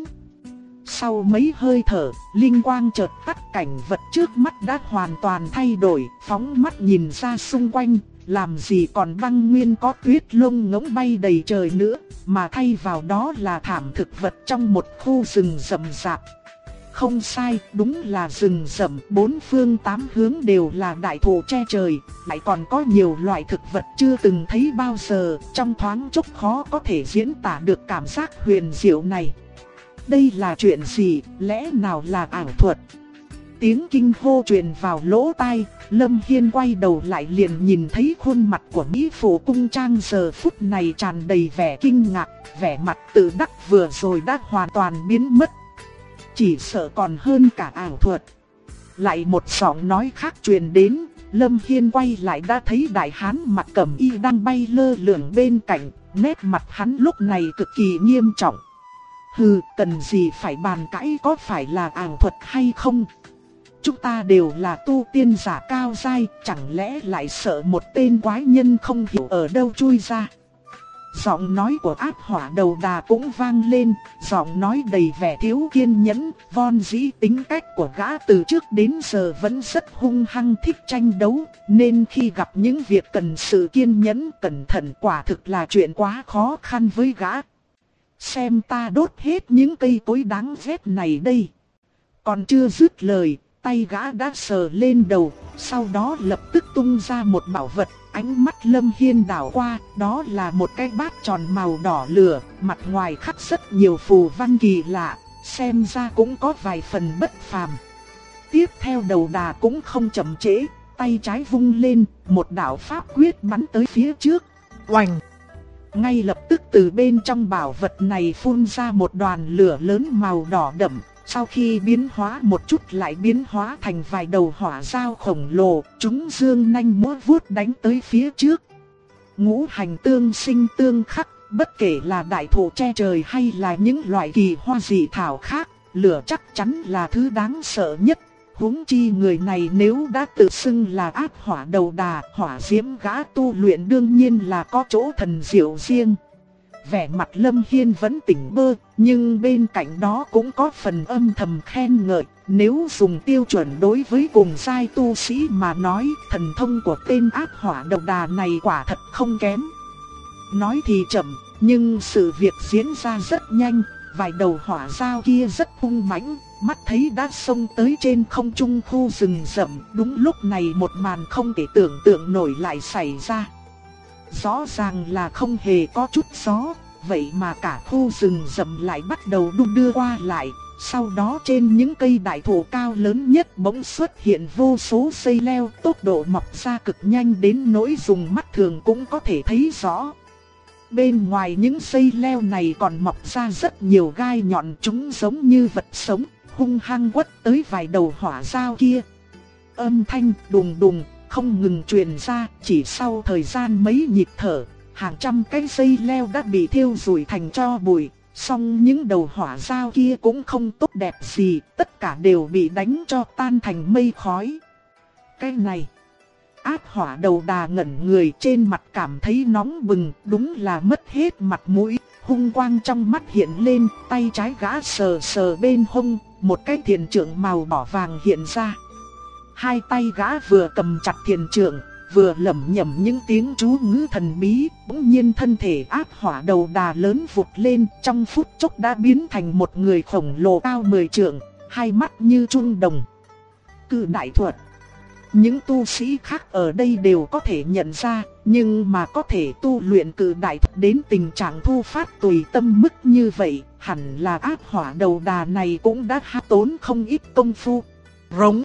Sau mấy hơi thở, linh quang chợt tắt, cảnh vật trước mắt đã hoàn toàn thay đổi, phóng mắt nhìn ra xung quanh. Làm gì còn băng nguyên có tuyết lông ngỗng bay đầy trời nữa, mà thay vào đó là thảm thực vật trong một khu rừng rậm rạp. Không sai, đúng là rừng rậm, bốn phương tám hướng đều là đại thụ che trời, lại còn có nhiều loại thực vật chưa từng thấy bao giờ, trong thoáng chốc khó có thể diễn tả được cảm giác huyền diệu này. Đây là chuyện gì, lẽ nào là ảo thuật? Tiếng kinh hô truyền vào lỗ tai, Lâm Hiên quay đầu lại liền nhìn thấy khuôn mặt của Mỹ Phụ Cung Trang giờ phút này tràn đầy vẻ kinh ngạc, vẻ mặt tự đắc vừa rồi đã hoàn toàn biến mất. Chỉ sợ còn hơn cả ảo thuật. Lại một giọng nói khác truyền đến, Lâm Hiên quay lại đã thấy đại hán mặt cẩm y đang bay lơ lửng bên cạnh, nét mặt hắn lúc này cực kỳ nghiêm trọng. Hừ, cần gì phải bàn cãi có phải là ảo thuật hay không? Chúng ta đều là tu tiên giả cao giai, chẳng lẽ lại sợ một tên quái nhân không hiểu ở đâu chui ra. Giọng nói của Áp Hỏa Đầu Đà cũng vang lên, giọng nói đầy vẻ thiếu kiên nhẫn, von dĩ tính cách của gã từ trước đến giờ vẫn rất hung hăng, thích tranh đấu, nên khi gặp những việc cần sự kiên nhẫn cẩn thận quả thực là chuyện quá khó khăn với gã. Xem ta đốt hết những cây cối đáng ghét này đây. Còn chưa dứt lời, tay gã đã sờ lên đầu, sau đó lập tức tung ra một bảo vật. Ánh mắt Lâm Hiên đảo qua, đó là một cái bát tròn màu đỏ lửa, mặt ngoài khắc rất nhiều phù văn kỳ lạ, xem ra cũng có vài phần bất phàm. Tiếp theo Đầu Đà cũng không chậm trễ, tay trái vung lên, một đạo pháp quyết bắn tới phía trước. Oành! Ngay lập tức từ bên trong bảo vật này phun ra một đoàn lửa lớn màu đỏ đậm. Sau khi biến hóa một chút lại biến hóa thành vài đầu hỏa dao khổng lồ, chúng dương nanh múa vuốt đánh tới phía trước. Ngũ hành tương sinh tương khắc, bất kể là đại thụ che trời hay là những loại kỳ hoa dị thảo khác, lửa chắc chắn là thứ đáng sợ nhất. Huống chi người này nếu đã tự xưng là Áp Hỏa Đầu Đà, hỏa diễm gã tu luyện đương nhiên là có chỗ thần diệu riêng. Vẻ mặt Lâm Hiên vẫn tỉnh bơ, nhưng bên cạnh đó cũng có phần âm thầm khen ngợi. Nếu dùng tiêu chuẩn đối với cùng giai tu sĩ mà nói, thần thông của tên Áp Hỏa Đầu Đà này quả thật không kém. Nói thì chậm, nhưng sự việc diễn ra rất nhanh. Vài đầu hỏa dao kia rất hung mãnh, mắt thấy đã xông tới trên không trung khu rừng rậm. Đúng lúc này một màn không thể tưởng tượng nổi lại xảy ra. Rõ ràng là không hề có chút gió, vậy mà cả khu rừng rậm lại bắt đầu đung đưa qua lại. Sau đó trên những cây đại thụ cao lớn nhất bỗng xuất hiện vô số dây leo, tốc độ mọc ra cực nhanh đến nỗi dùng mắt thường cũng có thể thấy rõ. Bên ngoài những dây leo này còn mọc ra rất nhiều gai nhọn, chúng giống như vật sống, hung hăng quất tới vài đầu hỏa dao kia. Âm thanh đùng đùng không ngừng truyền ra, chỉ sau thời gian mấy nhịp thở, hàng trăm cái dây leo đã bị thiêu rụi thành tro bụi. Song những đầu hỏa dao kia cũng không tốt đẹp gì, tất cả đều bị đánh cho tan thành mây khói. Cái này, Áp Hỏa Đầu Đà ngẩn người, trên mặt cảm thấy nóng bừng, đúng là mất hết mặt mũi. hung quang trong mắt hiện lên, tay trái gã sờ sờ bên hông, một cái thiền trượng màu đỏ vàng hiện ra. Hai tay gã vừa cầm chặt thiền trượng, vừa lẩm nhẩm những tiếng chú ngữ thần bí, bỗng nhiên thân thể áp hỏa đầu đà lớn vụt lên, trong phút chốc đã biến thành một người khổng lồ cao 10 trượng, hai mắt như trung đồng. Cự đại thuật. Những tu sĩ khác ở đây đều có thể nhận ra, nhưng mà có thể tu luyện cự đại thuật đến tình trạng thu phát tùy tâm mức như vậy, hẳn là áp hỏa đầu đà này cũng đã hao tốn không ít công phu. Rống.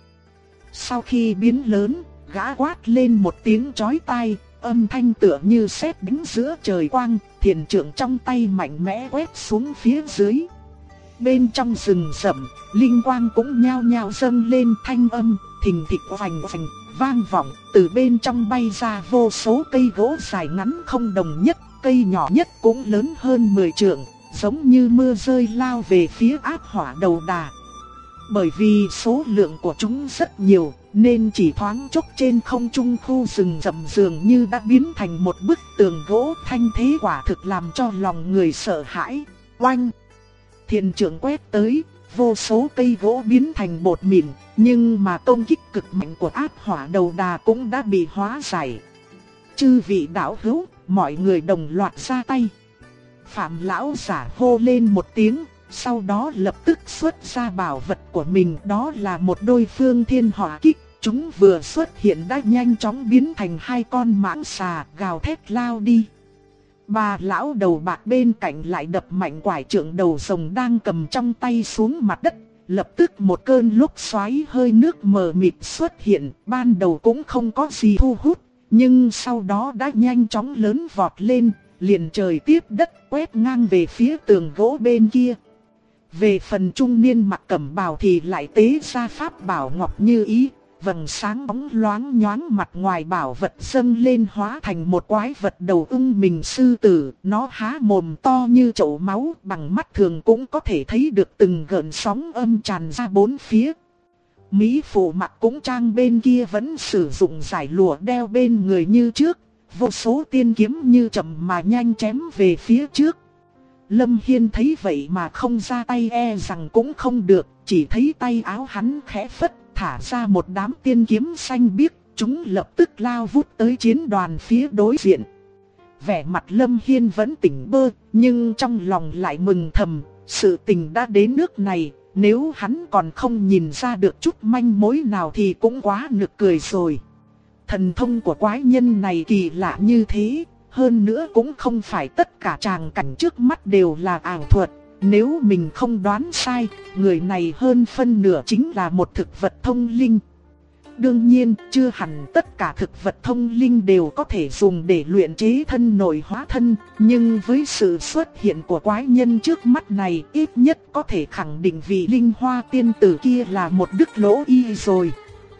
Sau khi biến lớn, gã quát lên một tiếng chói tai, âm thanh tựa như sét đánh giữa trời quang, thiền trượng trong tay mạnh mẽ quét xuống phía dưới. Bên trong rừng rậm, linh quang cũng nhao nhao dâng lên, thanh âm thình thịch oành oành vang vọng, từ bên trong bay ra vô số cây gỗ dài ngắn không đồng nhất, cây nhỏ nhất cũng lớn hơn 10 trượng, giống như mưa rơi lao về phía áp hỏa đầu đà. Bởi vì số lượng của chúng rất nhiều, nên chỉ thoáng chốc trên không trung khu rừng rậm dường như đã biến thành một bức tường gỗ, thanh thế quả thực làm cho lòng người sợ hãi. Oanh! Thiền trượng quét tới, vô số cây gỗ biến thành bột mịn, nhưng mà công kích cực mạnh của áp hỏa đầu đà cũng đã bị hóa giải. Chư vị đạo hữu, mọi người đồng loạt ra tay. Phạm lão giả hô lên một tiếng, sau đó lập tức xuất ra bảo vật của mình, đó là một đôi phương thiên hỏa kích. Chúng vừa xuất hiện đã nhanh chóng biến thành hai con mãng xà, gào thét lao đi. Bà lão đầu bạc bên cạnh lại đập mạnh quải trượng đầu rồng đang cầm trong tay xuống mặt đất. Lập tức một cơn lốc xoáy hơi nước mờ mịt xuất hiện, ban đầu cũng không có gì thu hút, nhưng sau đó đã nhanh chóng lớn vọt lên, liền trời tiếp đất quét ngang về phía tường gỗ bên kia. Về phần trung niên mặc cẩm bào thì lại tế ra pháp bảo ngọc như ý, vầng sáng bóng loáng nhoáng, mặt ngoài bảo vật dâng lên hóa thành một quái vật đầu ưng mình sư tử, nó há mồm to như chậu máu, bằng mắt thường cũng có thể thấy được từng gợn sóng âm tràn ra bốn phía. Mỹ phụ mặc cũng trang bên kia vẫn sử dụng giải lụa đeo bên người như trước, vô số tiên kiếm như chậm mà nhanh chém về phía trước. Lâm Hiên thấy vậy mà không ra tay e rằng cũng không được, chỉ thấy tay áo hắn khẽ phất, thả ra một đám tiên kiếm xanh biếc, chúng lập tức lao vút tới chiến đoàn phía đối diện. Vẻ mặt Lâm Hiên vẫn tỉnh bơ, nhưng trong lòng lại mừng thầm, sự tình đã đến nước này, nếu hắn còn không nhìn ra được chút manh mối nào thì cũng quá nực cười rồi. Thần thông của quái nhân này kỳ lạ như thế, hơn nữa cũng không phải tất cả tràng cảnh trước mắt đều là ảo thuật. Nếu mình không đoán sai, người này hơn phân nửa chính là một thực vật thông linh. Đương nhiên, chưa hẳn tất cả thực vật thông linh đều có thể dùng để luyện chế thân nội hóa thân, nhưng với sự xuất hiện của quái nhân trước mắt này, ít nhất có thể khẳng định vị linh hoa tiên tử kia là một đức lỗ y rồi.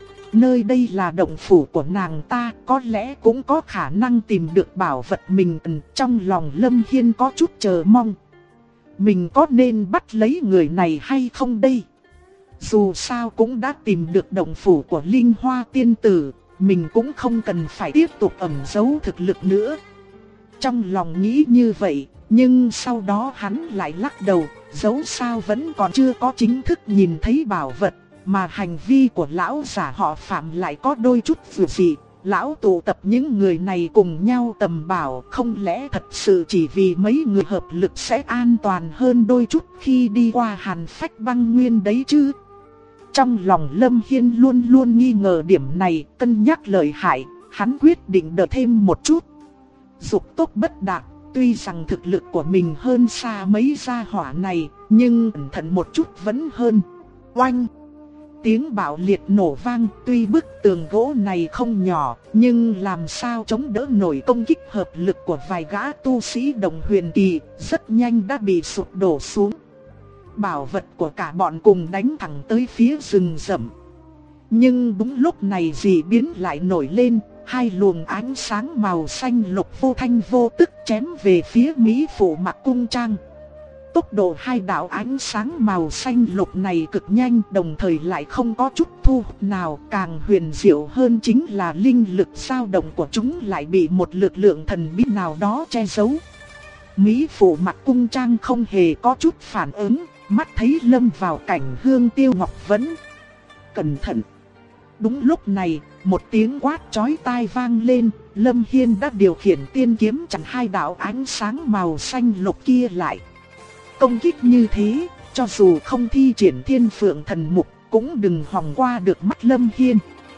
Nơi đây là động phủ của nàng ta, có lẽ cũng có khả năng tìm được bảo vật mình cần. Trong lòng Lâm Hiên có chút chờ mong. Mình có nên bắt lấy người này hay không đây? Dù sao cũng đã tìm được động phủ của linh hoa tiên tử, mình cũng không cần phải tiếp tục ẩn giấu thực lực nữa. Trong lòng nghĩ như vậy, nhưng sau đó hắn lại lắc đầu, dẫu sao vẫn còn chưa có chính thức nhìn thấy bảo vật. Mà hành vi của lão giả họ Phạm lại có đôi chút vừa dị. Lão tụ tập những người này cùng nhau tầm bảo, không lẽ thật sự chỉ vì mấy người hợp lực sẽ an toàn hơn đôi chút khi đi qua Hàn Phách Băng Nguyên đấy chứ? Trong lòng Lâm Hiên luôn luôn nghi ngờ điểm này, cân nhắc lợi hại, hắn quyết định đợi thêm một chút. Dục tốc bất đạt, tuy rằng thực lực của mình hơn xa mấy gia hỏa này, nhưng cẩn thận một chút vẫn hơn. Oanh! Tiếng bạo liệt nổ vang, tuy bức tường gỗ này không nhỏ, nhưng làm sao chống đỡ nổi công kích hợp lực của vài gã tu sĩ đồng huyền kỳ, rất nhanh đã bị sụp đổ xuống. Bảo vật của cả bọn cùng đánh thẳng tới phía rừng rậm. Nhưng đúng lúc này dị biến lại nổi lên, hai luồng ánh sáng màu xanh lục vô thanh vô tức chém về phía Mỹ phụ mặc cung trang. Tốc độ hai đạo ánh sáng màu xanh lục này cực nhanh, đồng thời lại không có chút thu hút nào. Càng huyền diệu hơn chính là linh lực dao động của chúng lại bị một lực lượng thần bí nào đó che giấu. Mỹ phụ mặc cung trang không hề có chút phản ứng, mắt thấy lâm vào cảnh Hương Tiêu Ngọc vẫn cẩn thận. Đúng lúc này, một tiếng quát chói tai vang lên, Lâm Hiên đã điều khiển tiên kiếm chặn hai đạo ánh sáng màu xanh lục kia lại. Công kích như thế, cho dù không thi triển Thiên Phượng Thần Mục, cũng đừng hòng qua được mắt Lâm Hiên.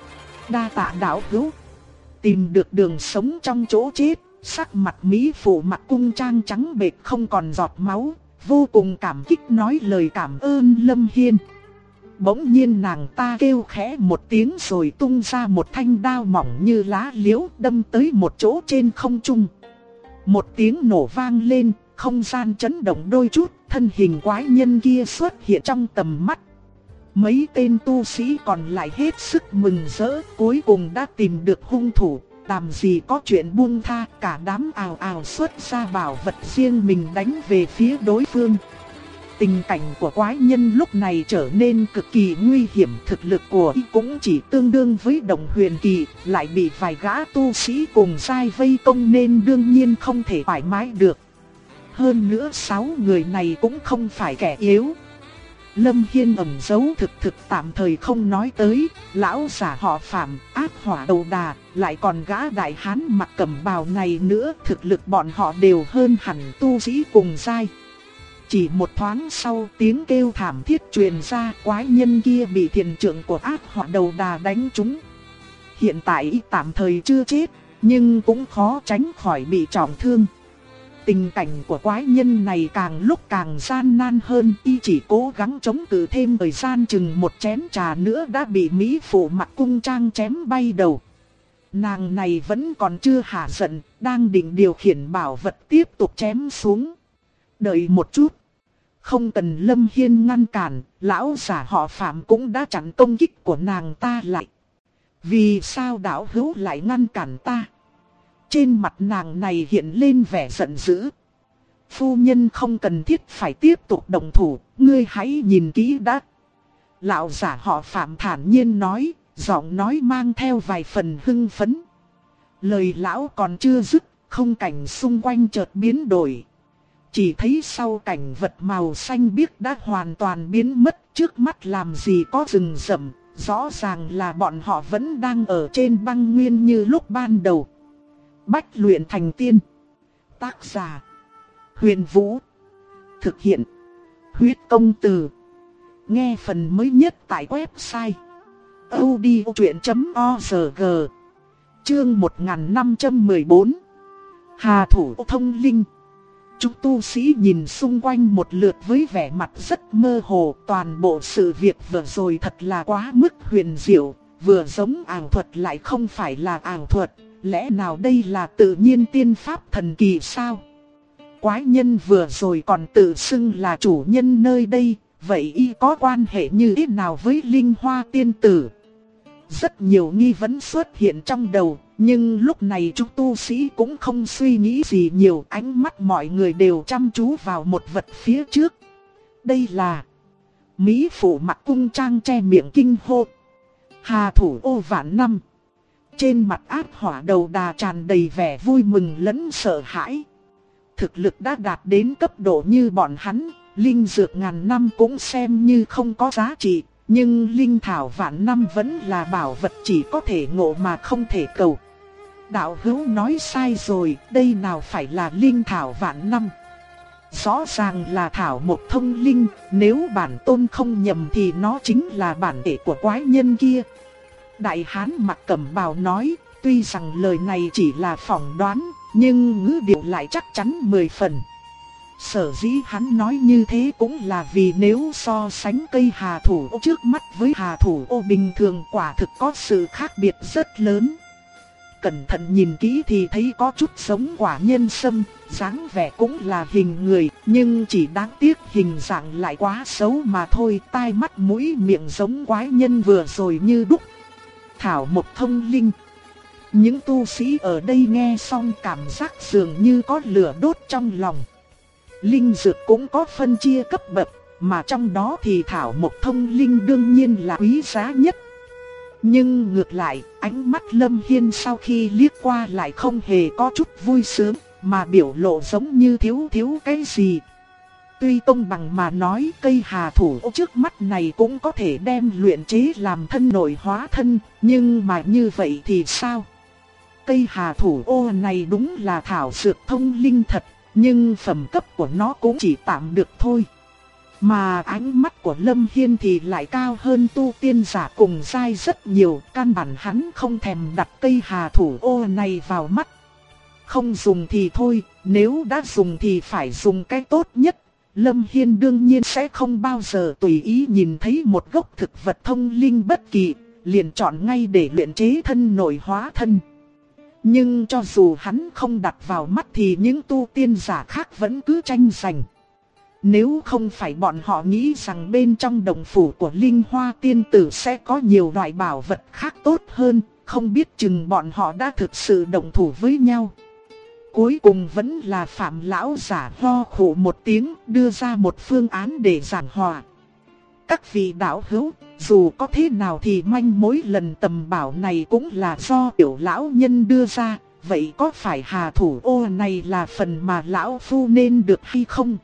Đa tạ đạo hữu, tìm được đường sống trong chỗ chết. Sắc mặt Mỹ phụ mặc cung trang trắng bệch không còn giọt máu, vô cùng cảm kích nói lời cảm ơn Lâm Hiên. Bỗng nhiên nàng ta kêu khẽ một tiếng rồi tung ra một thanh đao mỏng như lá liễu đâm tới một chỗ trên không trung. Một tiếng nổ vang lên, không gian chấn động đôi chút, thân hình quái nhân kia xuất hiện trong tầm mắt. Mấy tên tu sĩ còn lại hết sức mừng rỡ, cuối cùng đã tìm được hung thủ. Làm gì có chuyện buông tha, cả đám ào ào xuất ra bảo vật riêng mình đánh về phía đối phương. Tình cảnh của quái nhân lúc này trở nên cực kỳ nguy hiểm, thực lực của y cũng chỉ tương đương với đồng huyền kỳ, lại bị vài gã tu sĩ cùng giai vây công nên đương nhiên không thể thoải mái được. Hơn nữa 6 người này cũng không phải kẻ yếu. Lâm Hiên ẩn giấu thực tạm thời không nói tới, lão giả họ Phạm, ác hỏa đầu đà, lại còn gã đại hán mặc cẩm bào này nữa, thực lực bọn họ đều hơn hẳn tu sĩ cùng giai. Chỉ một thoáng sau tiếng kêu thảm thiết truyền ra, quái nhân kia bị thiền trưởng của ác hỏa đầu đà đánh trúng. Hiện tại tạm thời chưa chết, nhưng cũng khó tránh khỏi bị trọng thương. Tình cảnh của quái nhân này càng lúc càng gian nan hơn, y chỉ cố gắng chống cự thêm thời gian chừng một chén trà nữa đã bị Mỹ phụ mặc cung trang chém bay đầu. Nàng này vẫn còn chưa hả giận, đang định điều khiển bảo vật tiếp tục chém xuống. Đợi một chút, không cần Lâm Hiên ngăn cản, lão giả họ Phạm cũng đã chặn công kích của nàng ta lại. Vì sao đạo hữu lại ngăn cản ta? Trên mặt nàng này hiện lên vẻ giận dữ. Phu nhân không cần thiết phải tiếp tục động thủ, ngươi hãy nhìn kỹ đã. Lão giả họ Phạm thản nhiên nói, giọng nói mang theo vài phần hưng phấn. Lời lão còn chưa dứt, không cảnh xung quanh chợt biến đổi. Chỉ thấy sau cảnh vật màu xanh biếc đã hoàn toàn biến mất, trước mắt làm gì có rừng rậm, rõ ràng là bọn họ vẫn đang ở trên băng nguyên như lúc ban đầu. Bách luyện thành tiên. Tác giả Huyền Vũ. Thực hiện Huyết Công Từ. Nghe phần mới nhất tại website audiochuyện.org. Chương 1514. Hà thủ thông linh. Chúng tu sĩ nhìn xung quanh một lượt với vẻ mặt rất mơ hồ. Toàn bộ sự việc vừa rồi thật là quá mức huyền diệu, vừa giống ảo thuật lại không phải là ảo thuật. Lẽ nào đây là tự nhiên tiên pháp thần kỳ sao? Quái nhân vừa rồi còn tự xưng là chủ nhân nơi đây, vậy y có quan hệ như thế nào với Linh Hoa tiên tử? Rất nhiều nghi vấn xuất hiện trong đầu, nhưng lúc này chúng tu sĩ cũng không suy nghĩ gì nhiều, ánh mắt mọi người đều chăm chú vào một vật phía trước. Đây là Mỹ phụ mặc cung trang che miệng kinh hô. Hà thủ ô vạn năm. Trên mặt ác hỏa đầu đà tràn đầy vẻ vui mừng lẫn sợ hãi. Thực lực đã đạt đến cấp độ như bọn hắn, linh dược ngàn năm cũng xem như không có giá trị. Nhưng linh thảo vạn năm vẫn là bảo vật chỉ có thể ngộ mà không thể cầu. Đạo hữu nói sai rồi, đây nào phải là linh thảo vạn năm. Rõ ràng là thảo một thông linh, nếu bản tôn không nhầm thì nó chính là bản thể của quái nhân kia. Đại hán mặc cẩm bào nói, tuy rằng lời này chỉ là phỏng đoán, nhưng ngữ điệu lại chắc chắn 10 phần. Sở dĩ hắn nói như thế cũng là vì nếu so sánh cây hà thủ ô trước mắt với hà thủ ô bình thường quả thực có sự khác biệt rất lớn. Cẩn thận nhìn kỹ thì thấy có chút giống quả nhân sâm, dáng vẻ cũng là hình người, nhưng chỉ đáng tiếc hình dạng lại quá xấu mà thôi, tai mắt mũi miệng giống quái nhân vừa rồi như đúc. Thảo một thông linh. Những tu sĩ ở đây nghe xong cảm giác dường như có lửa đốt trong lòng. Linh dược cũng có phân chia cấp bậc, mà trong đó thì thảo mộc thông linh đương nhiên là quý giá nhất. Nhưng ngược lại, ánh mắt Lâm Hiên sau khi liếc qua lại không hề có chút vui sướng, mà biểu lộ giống như thiếu cái gì. Tuy công bằng mà nói cây hà thủ ô trước mắt này cũng có thể đem luyện chế làm thân nội hóa thân, nhưng mà như vậy thì sao? Cây hà thủ ô này đúng là thảo dược thông linh thật, nhưng phẩm cấp của nó cũng chỉ tạm được thôi. Mà ánh mắt của Lâm Hiên thì lại cao hơn tu tiên giả cùng giai rất nhiều, căn bản hắn không thèm đặt cây hà thủ ô này vào mắt. Không dùng thì thôi, nếu đã dùng thì phải dùng cái tốt nhất. Lâm Hiên đương nhiên sẽ không bao giờ tùy ý nhìn thấy một gốc thực vật thông linh bất kỳ, liền chọn ngay để luyện chế thân nội hóa thân. Nhưng cho dù hắn không đặt vào mắt thì những tu tiên giả khác vẫn cứ tranh giành. Nếu không phải bọn họ nghĩ rằng bên trong đồng phủ của Linh Hoa tiên tử sẽ có nhiều loại bảo vật khác tốt hơn, không biết chừng bọn họ đã thực sự đồng thủ với nhau. Cuối cùng vẫn là Phạm lão giả ho khổ một tiếng, đưa ra một phương án để giảng hòa. Các vị đạo hữu, dù có thế nào thì manh mối lần tầm bảo này cũng là do tiểu lão nhân đưa ra, vậy có phải hà thủ ô này là phần mà lão phu nên được hay không?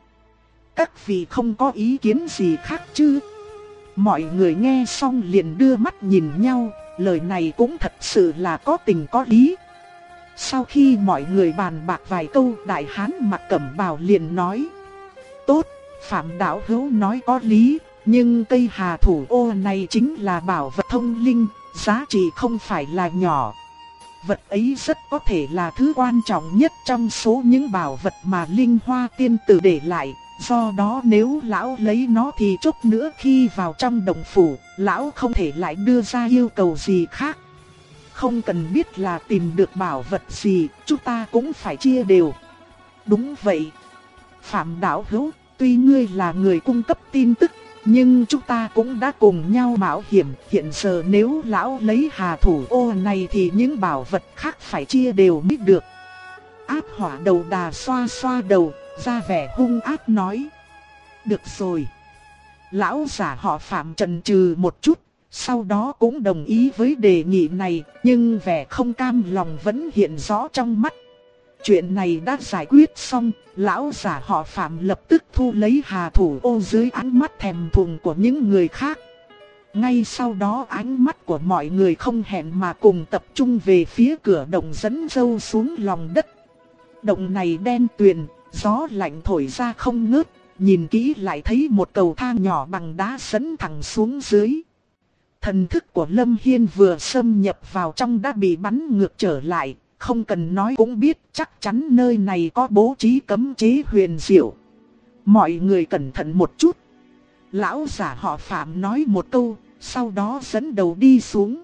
Các vị không có ý kiến gì khác chứ? Mọi người nghe xong liền đưa mắt nhìn nhau, lời này cũng thật sự là có tình có lý. Sau khi mọi người bàn bạc vài câu, đại hán mặc cẩm bào liền nói: tốt, Phạm đạo hữu nói có lý, nhưng cây hà thủ ô này chính là bảo vật thông linh, giá trị không phải là nhỏ. Vật ấy rất có thể là thứ quan trọng nhất trong số những bảo vật mà Linh Hoa tiên tử để lại. Do đó nếu lão lấy nó thì chốc nữa khi vào trong đồng phủ, lão không thể lại đưa ra yêu cầu gì khác. Không cần biết là tìm được bảo vật gì, chúng ta cũng phải chia đều. Đúng vậy. Phạm đạo hữu, tuy ngươi là người cung cấp tin tức, nhưng chúng ta cũng đã cùng nhau mạo hiểm. Hiện giờ nếu lão lấy hà thủ ô này thì những bảo vật khác phải chia đều mới được. Ác hỏa đầu đà xoa xoa đầu, ra vẻ hung ác nói: được rồi. Lão giả họ Phạm chần chừ một chút, sau đó cũng đồng ý với đề nghị này, nhưng vẻ không cam lòng vẫn hiện rõ trong mắt. Chuyện này đã giải quyết xong, lão giả họ Phạm lập tức thu lấy hà thủ ô dưới ánh mắt thèm thuồng của những người khác. Ngay sau đó ánh mắt của mọi người không hẹn mà cùng tập trung về phía cửa động dẫn sâu xuống lòng đất. Động này đen tuyền, gió lạnh thổi ra không ngớt, nhìn kỹ lại thấy một cầu thang nhỏ bằng đá dẫn thẳng xuống dưới. Thần thức của Lâm Hiên vừa xâm nhập vào trong đã bị bắn ngược trở lại, không cần nói cũng biết chắc chắn nơi này có bố trí cấm chế huyền diệu. Mọi người cẩn thận một chút. Lão giả họ Phạm nói một câu, sau đó dẫn đầu đi xuống.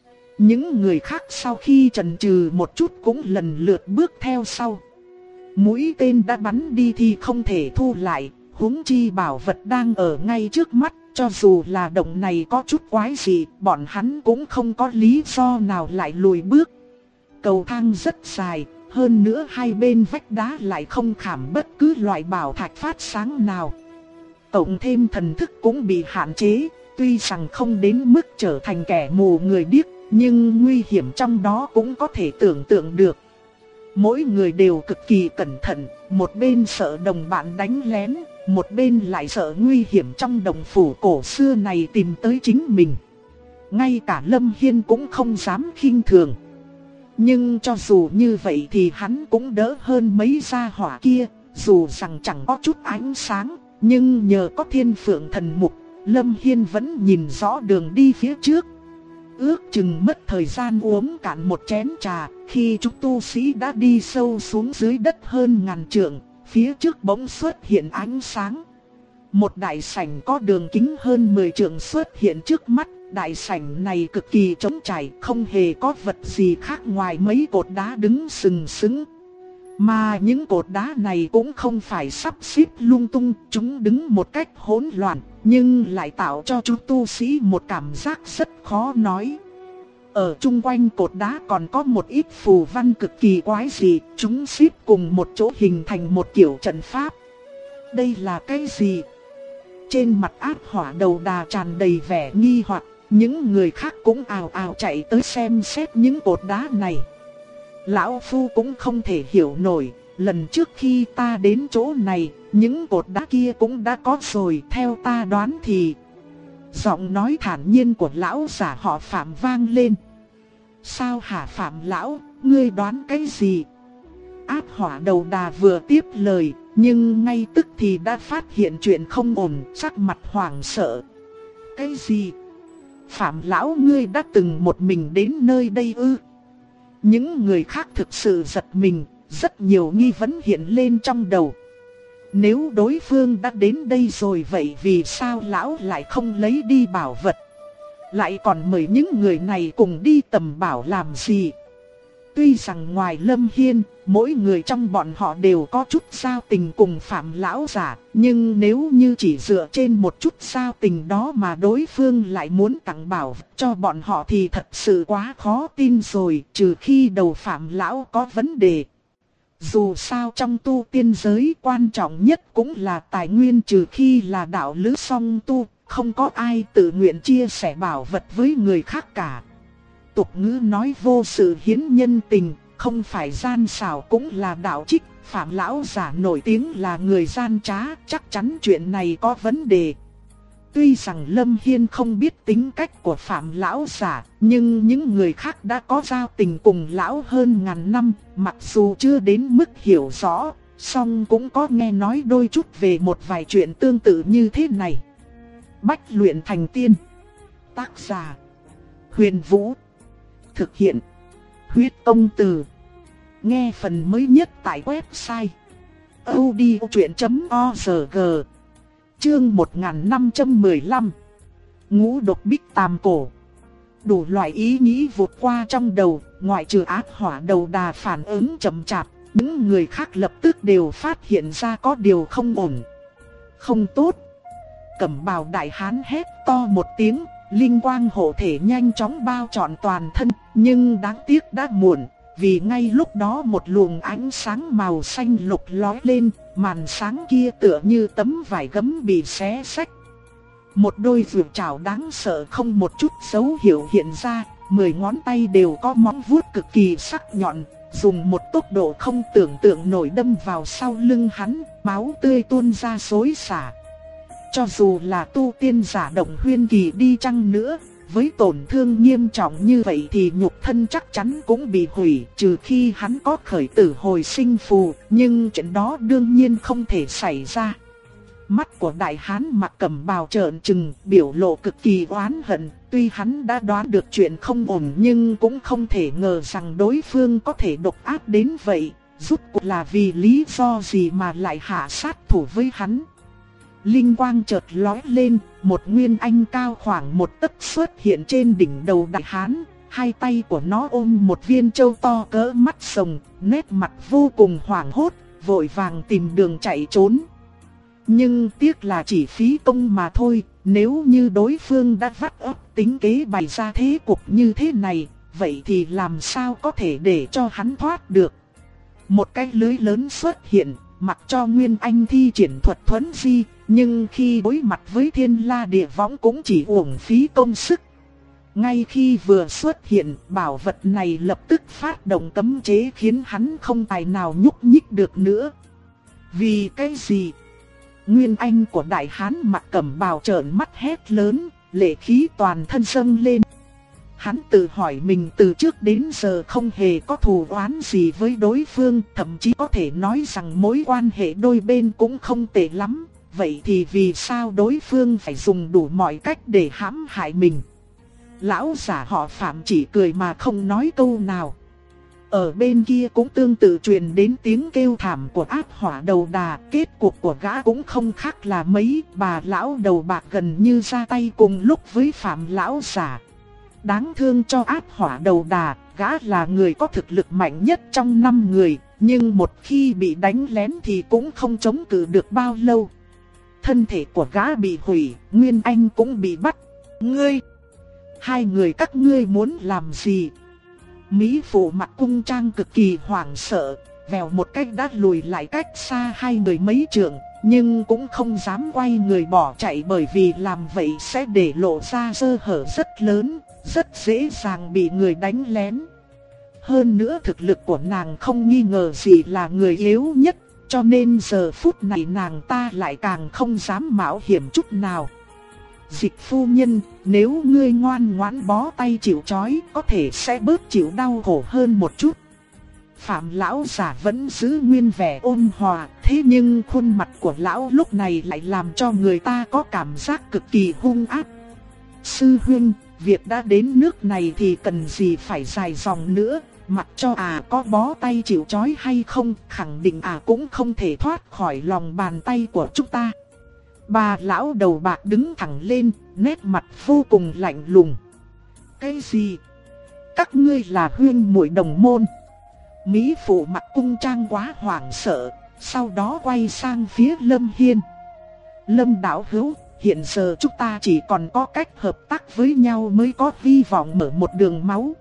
Những người khác sau khi chần chừ một chút cũng lần lượt bước theo sau. Mũi tên đã bắn đi thì không thể thu lại, huống chi bảo vật đang ở ngay trước mắt. Cho dù là động này có chút quái gì, bọn hắn cũng không có lý do nào lại lùi bước. Cầu thang rất dài, hơn nữa hai bên vách đá lại không khảm bất cứ loại bảo thạch phát sáng nào. Cộng thêm thần thức cũng bị hạn chế, tuy rằng không đến mức trở thành kẻ mù người điếc, nhưng nguy hiểm trong đó cũng có thể tưởng tượng được. Mỗi người đều cực kỳ cẩn thận, một bên sợ đồng bạn đánh lén, một bên lại sợ nguy hiểm trong đồng phủ cổ xưa này tìm tới chính mình. Ngay cả Lâm Hiên cũng không dám khinh thường. Nhưng cho dù như vậy thì hắn cũng đỡ hơn mấy gia hỏa kia, dù rằng chẳng có chút ánh sáng, nhưng nhờ có Thiên Phượng thần mục, Lâm Hiên vẫn nhìn rõ đường đi phía trước. Ước chừng mất thời gian uống cạn một chén trà, khi chúng tu sĩ đã đi sâu xuống dưới đất hơn ngàn trượng, phía trước bỗng xuất hiện ánh sáng. Một đại sảnh có đường kính hơn 10 trượng xuất hiện trước mắt. Đại sảnh này cực kỳ trống trải, không hề có vật gì khác ngoài mấy cột đá đứng sừng sững. Mà những cột đá này cũng không phải sắp xếp lung tung, chúng đứng một cách hỗn loạn, nhưng lại tạo cho chúng tu sĩ một cảm giác rất khó nói. Ở chung quanh cột đá còn có một ít phù văn cực kỳ quái dị, chúng xếp cùng một chỗ hình thành một kiểu trận pháp. Đây là cái gì? Trên mặt Ác Hỏa đầu đà tràn đầy vẻ nghi hoặc, những người khác cũng ào ào chạy tới xem xét những cột đá này. Lão Phu cũng không thể hiểu nổi, lần trước khi ta đến chỗ này, những cột đá kia cũng đã có rồi, theo ta đoán thì... Giọng nói thản nhiên của lão giả họ Phạm vang lên. Sao hả Phạm lão, ngươi đoán cái gì? Ác hỏa đầu đà vừa tiếp lời, nhưng ngay tức thì đã phát hiện chuyện không ổn, sắc mặt hoảng sợ. Cái gì? Phạm lão, ngươi đã từng một mình đến nơi đây ư? Những người khác thực sự giật mình, rất nhiều nghi vấn hiện lên trong đầu. Nếu đối phương đã đến đây rồi, vậy vì sao lão lại không lấy đi bảo vật? Lại còn mời những người này cùng đi tầm bảo làm gì? Tuy rằng ngoài Lâm Hiên, mỗi người trong bọn họ đều có chút giao tình cùng Phạm lão giả, nhưng nếu như chỉ dựa trên một chút giao tình đó mà đối phương lại muốn tặng bảo vật cho bọn họ thì thật sự quá khó tin rồi, trừ khi đầu Phạm lão có vấn đề. Dù sao trong tu tiên giới quan trọng nhất cũng là tài nguyên, trừ khi là đạo lữ song tu, không có ai tự nguyện chia sẻ bảo vật với người khác cả. Tục ngữ nói vô sự hiến nhân tình, không phải gian xảo cũng là đạo trích. Phạm lão giả nổi tiếng là người gian trá, chắc chắn chuyện này có vấn đề. Tuy rằng Lâm Hiên không biết tính cách của Phạm lão giả, nhưng những người khác đã có giao tình cùng lão hơn ngàn năm, mặc dù chưa đến mức hiểu rõ, song cũng có nghe nói đôi chút về một vài chuyện tương tự như thế này. Bách luyện thành tiên. Tác giả: Huyền Vũ. Thực hiện: Huyết Công Từ. Nghe phần mới nhất tại website audiochuyện.org. Chương 1515. Ngũ độc bích tam cổ. Đủ loại ý nghĩ vụt qua trong đầu, ngoại trừ ác hỏa đầu đà phản ứng chậm chạp, những người khác lập tức đều phát hiện ra có điều không ổn. Không tốt. Cẩm bào đại hán hét to một tiếng, linh quang hộ thể nhanh chóng bao trọn toàn thân, nhưng đáng tiếc đã muộn, vì ngay lúc đó một luồng ánh sáng màu xanh lục lóe lên, màn sáng kia tựa như tấm vải gấm bị xé xách. Một đôi rượu trảo đáng sợ không một chút dấu hiệu hiện ra, 10 ngón tay đều có móng vuốt cực kỳ sắc nhọn, dùng một tốc độ không tưởng tượng nổi đâm vào sau lưng hắn, máu tươi tuôn ra xối xả. Cho dù là tu tiên giả động huyên kỳ đi chăng nữa, với tổn thương nghiêm trọng như vậy thì nhục thân chắc chắn cũng bị hủy, trừ khi hắn có khởi tử hồi sinh phù, nhưng chuyện đó đương nhiên không thể xảy ra. Mắt của đại hán mặc cẩm bào trợn trừng, biểu lộ cực kỳ oán hận, tuy hắn đã đoán được chuyện không ổn nhưng cũng không thể ngờ rằng đối phương có thể độc ác đến vậy, rốt cuộc là vì lý do gì mà lại hạ sát thủ với hắn. Linh quang chợt lóe lên, một nguyên anh cao khoảng một tấc xuất hiện trên đỉnh đầu đại hán, hai tay của nó ôm một viên châu to cỡ mắt rồng, nét mặt vô cùng hoảng hốt, vội vàng tìm đường chạy trốn. Nhưng tiếc là chỉ phí công mà thôi, nếu như đối phương đã vắt óc tính kế bày ra thế cục như thế này, vậy thì làm sao có thể để cho hắn thoát được. Một cái lưới lớn xuất hiện, mặc cho Nguyên Anh thi triển thuật thuấn di, nhưng khi đối mặt với Thiên La Địa Võng cũng chỉ uổng phí công sức. Ngay khi vừa xuất hiện, bảo vật này lập tức phát động cấm chế khiến hắn không tài nào nhúc nhích được nữa. Vì cái gì? Nguyên Anh của đại hán mặc cẩm bào trợn mắt hét lớn, lệ khí toàn thân dâng lên. Hắn tự hỏi mình từ trước đến giờ không hề có thù oán gì với đối phương, thậm chí có thể nói rằng mối quan hệ đôi bên cũng không tệ lắm. Vậy thì vì sao đối phương phải dùng đủ mọi cách để hãm hại mình? Lão giả họ Phạm chỉ cười mà không nói câu nào. Ở bên kia cũng tương tự truyền đến tiếng kêu thảm của ác hỏa đầu đà, kết cục của gã cũng không khác là mấy, bà lão đầu bạc gần như ra tay cùng lúc với Phạm lão giả. Đáng thương cho ác hỏa đầu đà, gã là người có thực lực mạnh nhất trong 5 người, nhưng một khi bị đánh lén thì cũng không chống cự được bao lâu. Thân thể của gã bị hủy, Nguyên Anh cũng bị bắt. Ngươi! Hai người các ngươi muốn làm gì? Mỹ phụ mặc cung trang cực kỳ hoảng sợ, vèo một cách đã lùi lại cách xa hai người mấy trượng, nhưng cũng không dám quay người bỏ chạy bởi vì làm vậy sẽ để lộ ra sơ hở rất lớn, rất dễ dàng bị người đánh lén. Hơn nữa thực lực của nàng không nghi ngờ gì là người yếu nhất, cho nên giờ phút này nàng ta lại càng không dám mạo hiểm chút nào. Dịch phu nhân, nếu ngươi ngoan ngoãn bó tay chịu trói, có thể sẽ bớt chịu đau khổ hơn một chút. Phạm lão giả vẫn giữ nguyên vẻ ôn hòa, thế nhưng khuôn mặt của lão lúc này lại làm cho người ta có cảm giác cực kỳ hung ác. Sư huynh, việc đã đến nước này thì cần gì phải dài dòng nữa, mặc cho có bó tay chịu trói hay không, khẳng định cũng không thể thoát khỏi lòng bàn tay của chúng ta. Bà lão đầu bạc đứng thẳng lên, nét mặt vô cùng lạnh lùng. Cái gì? Các ngươi là huynh muội đồng môn? Mỹ phụ mặc cung trang quá hoảng sợ, sau đó quay sang phía Lâm Hiên. Lâm đạo hữu, hiện giờ chúng ta chỉ còn có cách hợp tác với nhau mới có hy vọng mở một đường máu.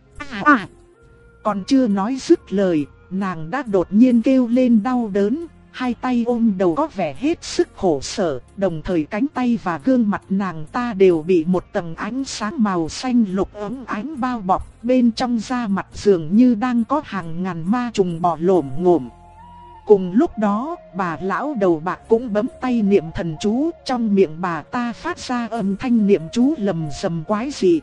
Còn chưa nói dứt lời, nàng đã đột nhiên kêu lên đau đớn, hai tay ôm đầu có vẻ hết sức khổ sở, đồng thời cánh tay và gương mặt nàng ta đều bị một tầng ánh sáng màu xanh lục ấm ánh bao bọc, bên trong da mặt dường như đang có hàng ngàn ma trùng bò lổm ngổm. Cùng lúc đó, bà lão đầu bạc cũng bấm tay niệm thần chú, trong miệng bà ta phát ra âm thanh niệm chú lầm rầm quái dị.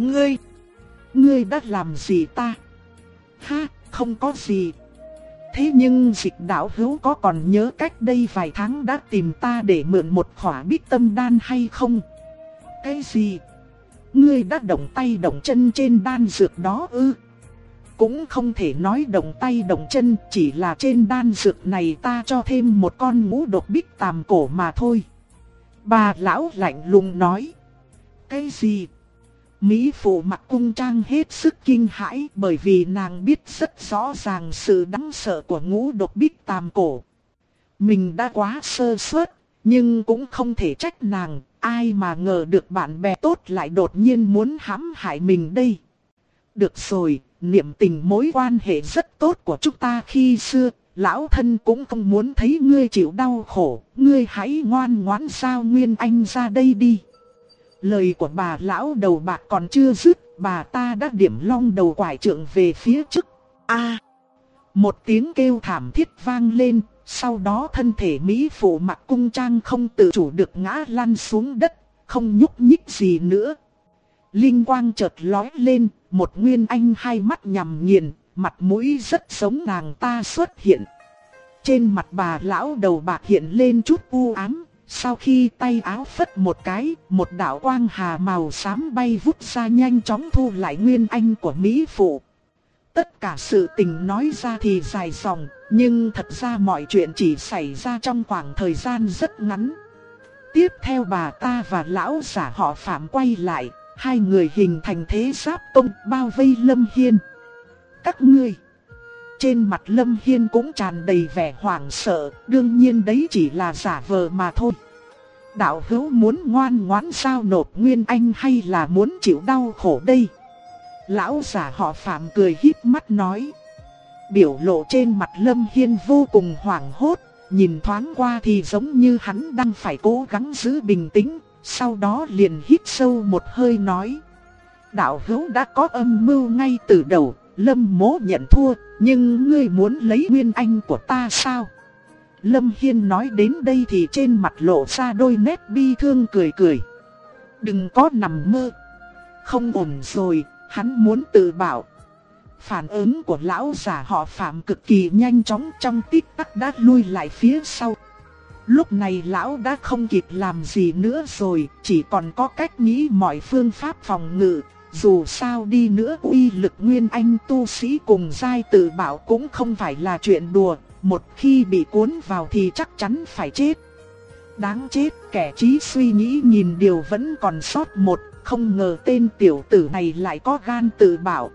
Ngươi đã làm gì ta? Ha, không có gì. Thế nhưng Dịch đạo hữu có còn nhớ cách đây vài tháng đã tìm ta để mượn một khỏa Bích Tâm đan hay không? Cái gì? Ngươi đã động tay động chân trên đan dược đó ư? Cũng không thể nói động tay động chân, chỉ là trên đan dược này ta cho thêm một con ngũ độc bích tàm cổ mà thôi. Bà lão lạnh lùng nói. Cái gì? Mỹ phụ mặc cung trang hết sức kinh hãi, bởi vì nàng biết rất rõ ràng sự đáng sợ của ngũ độc bích tàm cổ. Mình đã quá sơ suất, nhưng cũng không thể trách nàng, ai mà ngờ được bạn bè tốt lại đột nhiên muốn hãm hại mình đây. Được rồi, niệm tình mối quan hệ rất tốt của chúng ta khi xưa, lão thân cũng không muốn thấy ngươi chịu đau khổ, ngươi hãy ngoan ngoãn giao Nguyên Anh ra đây đi. Lời của bà lão đầu bạc còn chưa dứt, bà ta đã điểm long đầu quải trượng về phía trước. Một tiếng kêu thảm thiết vang lên, sau đó thân thể Mỹ phụ mặc cung trang không tự chủ được ngã lăn xuống đất, không nhúc nhích gì nữa. Linh quang chợt lóe lên, một Nguyên Anh hai mắt nhằm nghiền, mặt mũi rất giống nàng ta xuất hiện. Trên mặt bà lão đầu bạc hiện lên chút u ám. Sau khi tay áo phất một cái, một đạo quang hà màu xám bay vút ra nhanh chóng thu lại Nguyên Anh của Mỹ phụ. Tất cả sự tình nói ra thì dài dòng, nhưng thật ra mọi chuyện chỉ xảy ra trong khoảng thời gian rất ngắn. Tiếp theo bà ta và lão giả họ Phạm quay lại, hai người hình thành thế giáp công bao vây Lâm Hiên. Các ngươi! Trên mặt Lâm Hiên cũng tràn đầy vẻ hoảng sợ, đương nhiên đấy chỉ là giả vờ mà thôi. Đạo hữu muốn ngoan ngoãn giao nộp Nguyên Anh hay là muốn chịu đau khổ đây? Lão giả họ Phạm cười híp mắt nói. Biểu lộ trên mặt Lâm Hiên vô cùng hoảng hốt, nhìn thoáng qua thì giống như hắn đang phải cố gắng giữ bình tĩnh, sau đó liền hít sâu một hơi nói. Đạo hữu đã có âm mưu ngay từ đầu, Lâm mỗ nhận thua, nhưng ngươi muốn lấy Nguyên Anh của ta sao? Lâm Hiên nói đến đây thì trên mặt lộ ra đôi nét bi thương cười cười. Đừng có nằm mơ. Không ổn rồi, hắn muốn tự bảo. Phản ứng của lão giả họ Phạm cực kỳ nhanh chóng, trong tích tắc đã lui lại phía sau. Lúc này lão đã không kịp làm gì nữa rồi, chỉ còn có cách nghĩ mọi phương pháp phòng ngự. Dù sao đi nữa uy lực Nguyên Anh tu sĩ cùng giai tự bảo cũng không phải là chuyện đùa, một khi bị cuốn vào thì chắc chắn phải chết. Đáng chết, kẻ trí suy nghĩ nhìn điều vẫn còn sót một, không ngờ tên tiểu tử này lại có gan tự bảo.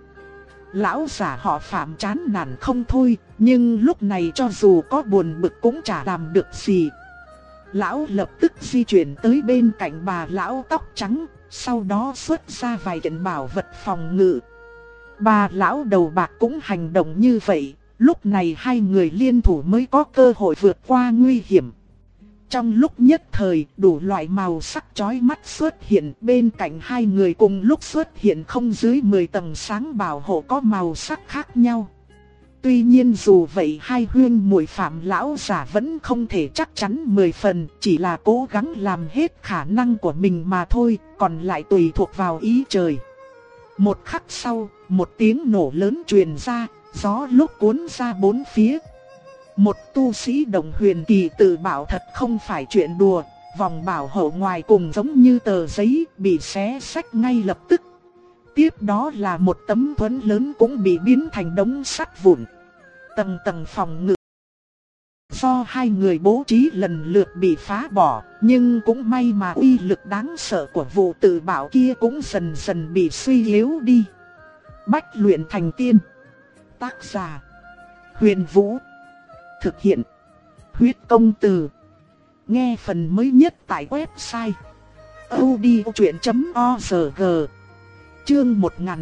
Lão giả họ Phạm chán nản không thôi, nhưng lúc này cho dù có buồn bực cũng chả làm được gì. Lão lập tức di chuyển tới bên cạnh bà lão tóc trắng, sau đó xuất ra vài kiện bảo vật phòng ngự. Bà lão đầu bạc cũng hành động như vậy, lúc này hai người liên thủ mới có cơ hội vượt qua nguy hiểm. Trong lúc nhất thời, đủ loại màu sắc chói mắt xuất hiện, bên cạnh hai người cùng lúc xuất hiện không dưới 10 tầng sáng bảo hộ có màu sắc khác nhau. Tuy nhiên dù vậy hai huyên muội Phạm lão giả vẫn không thể chắc chắn 10 phần, chỉ là cố gắng làm hết khả năng của mình mà thôi, còn lại tùy thuộc vào ý trời. Một khắc sau, một tiếng nổ lớn truyền ra, gió lúc cuốn ra bốn phía. Một tu sĩ đồng huyền kỳ tự bảo thật không phải chuyện đùa, vòng bảo hộ ngoài cùng giống như tờ giấy bị xé xách ngay lập tức. Tiếp đó là một tấm thuẫn lớn cũng bị biến thành đống sắt vụn. Tầng tầng phòng ngự do hai người bố trí lần lượt bị phá bỏ, nhưng cũng may mà uy lực đáng sợ của vụ tự bảo kia cũng dần dần bị suy yếu đi. Bách luyện thành tiên. Tác giả: Huyền Vũ. Thực hiện: Huyết Công Từ. Nghe phần mới nhất tại website audiochuyện.org. Chương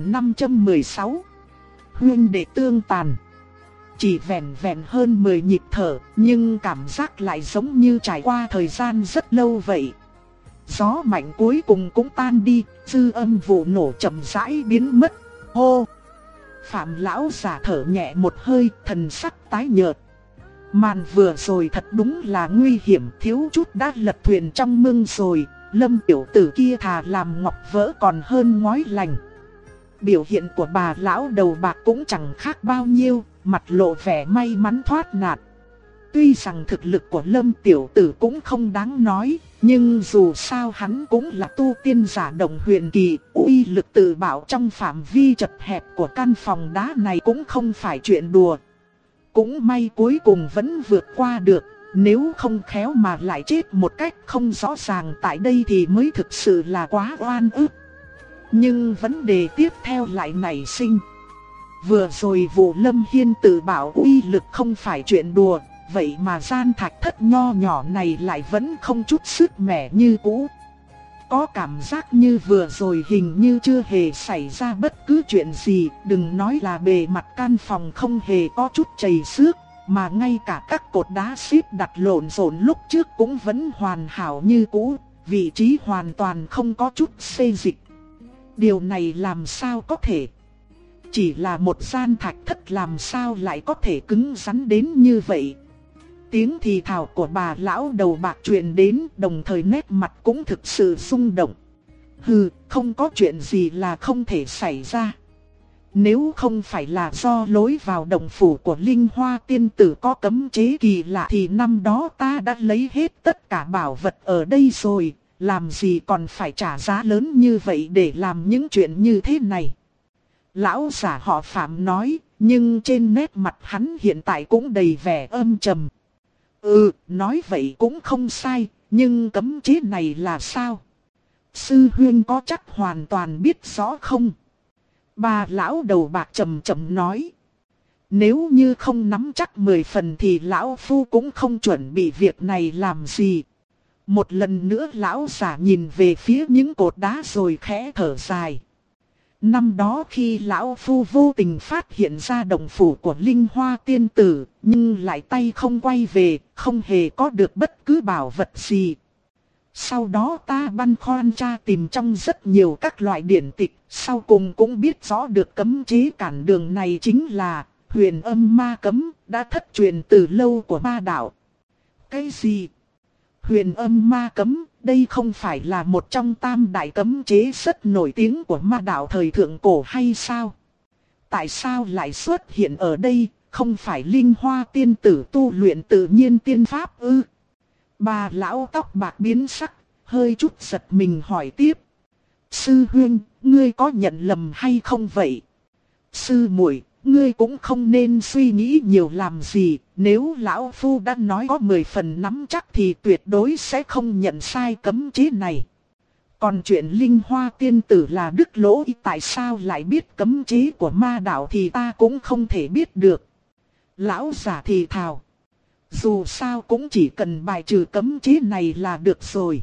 1516. Huyên đệ tương tàn. Chỉ vẹn vẹn hơn 10 nhịp thở, nhưng cảm giác lại giống như trải qua thời gian rất lâu vậy. Gió mạnh cuối cùng cũng tan đi, dư âm vụ nổ chậm rãi biến mất. Hô! Phạm lão giả thở nhẹ một hơi, thần sắc tái nhợt. Màn vừa rồi thật đúng là nguy hiểm, thiếu chút đã lật thuyền trong mương rồi. Lâm tiểu tử kia thà làm ngọc vỡ còn hơn ngói lành. Biểu hiện của bà lão đầu bạc cũng chẳng khác bao nhiêu, mặt lộ vẻ may mắn thoát nạn. Tuy rằng thực lực của Lâm tiểu tử cũng không đáng nói, nhưng dù sao hắn cũng là tu tiên giả đồng huyền kỳ, uy lực tự bảo trong phạm vi chật hẹp của căn phòng đá này cũng không phải chuyện đùa. Cũng may cuối cùng vẫn vượt qua được, nếu không khéo mà lại chết một cách không rõ ràng tại đây thì mới thực sự là quá oan ức. Nhưng vấn đề tiếp theo lại nảy sinh. Vừa rồi vụ Lâm Hiên tự bảo uy lực không phải chuyện đùa, vậy mà gian thạch thất nho nhỏ này lại vẫn không chút sức mẻ như cũ. Có cảm giác như vừa rồi hình như chưa hề xảy ra bất cứ chuyện gì, đừng nói là bề mặt căn phòng không hề có chút chảy xước, mà ngay cả các cột đá xếp đặt lộn xộn lúc trước cũng vẫn hoàn hảo như cũ, vị trí hoàn toàn không có chút xê dịch. Điều này làm sao có thể? Chỉ là một gian thạch thất làm sao lại có thể cứng rắn đến như vậy? Tiếng thì thào của bà lão đầu bạc truyền đến, đồng thời nét mặt cũng thực sự rung động. Hừ, không có chuyện gì là không thể xảy ra. Nếu không phải là do lối vào động phủ của Linh Hoa tiên tử có cấm chế kỳ lạ thì năm đó ta đã lấy hết tất cả bảo vật ở đây rồi, làm gì còn phải trả giá lớn như vậy để làm những chuyện như thế này. Lão giả họ Phạm nói, nhưng trên nét mặt hắn hiện tại cũng đầy vẻ âm trầm. Nói vậy cũng không sai, nhưng cấm chế này là sao? Sư huynh có chắc hoàn toàn biết rõ không? Bà lão đầu bạc trầm trầm nói. Nếu như không nắm chắc 10 phần thì lão phu cũng không chuẩn bị việc này làm gì. Một lần nữa lão giả nhìn về phía những cột đá rồi khẽ thở dài. Năm đó khi lão phu vô tình phát hiện ra động phủ của Linh Hoa tiên tử, nhưng lại tay không quay về, không hề có được bất cứ bảo vật gì. Sau đó ta băn khoăn tra tìm trong rất nhiều các loại điển tịch, sau cùng cũng biết rõ được cấm chế cản đường này chính là Huyền Âm Ma Cấm, đã thất truyền từ lâu của ma đạo. Cái gì? Huyền Âm Ma Cấm, đây không phải là một trong tam đại cấm chế rất nổi tiếng của ma đạo thời thượng cổ hay sao? Tại sao lại xuất hiện ở đây, không phải Linh Hoa tiên tử tu luyện tự nhiên tiên pháp ư? Bà lão tóc bạc biến sắc, hơi chút giật mình hỏi tiếp. Sư huynh, ngươi có nhận lầm hay không vậy? Sư muội, ngươi cũng không nên suy nghĩ nhiều làm gì, nếu lão phu đã nói có 10 phần nắm chắc thì tuyệt đối sẽ không nhận sai cấm chế này. Còn chuyện Linh Hoa tiên tử là đức lỗ, tại sao lại biết cấm chế của ma đạo thì ta cũng không thể biết được. Lão giả thì thào. Dù sao cũng chỉ cần bài trừ cấm chế này là được rồi.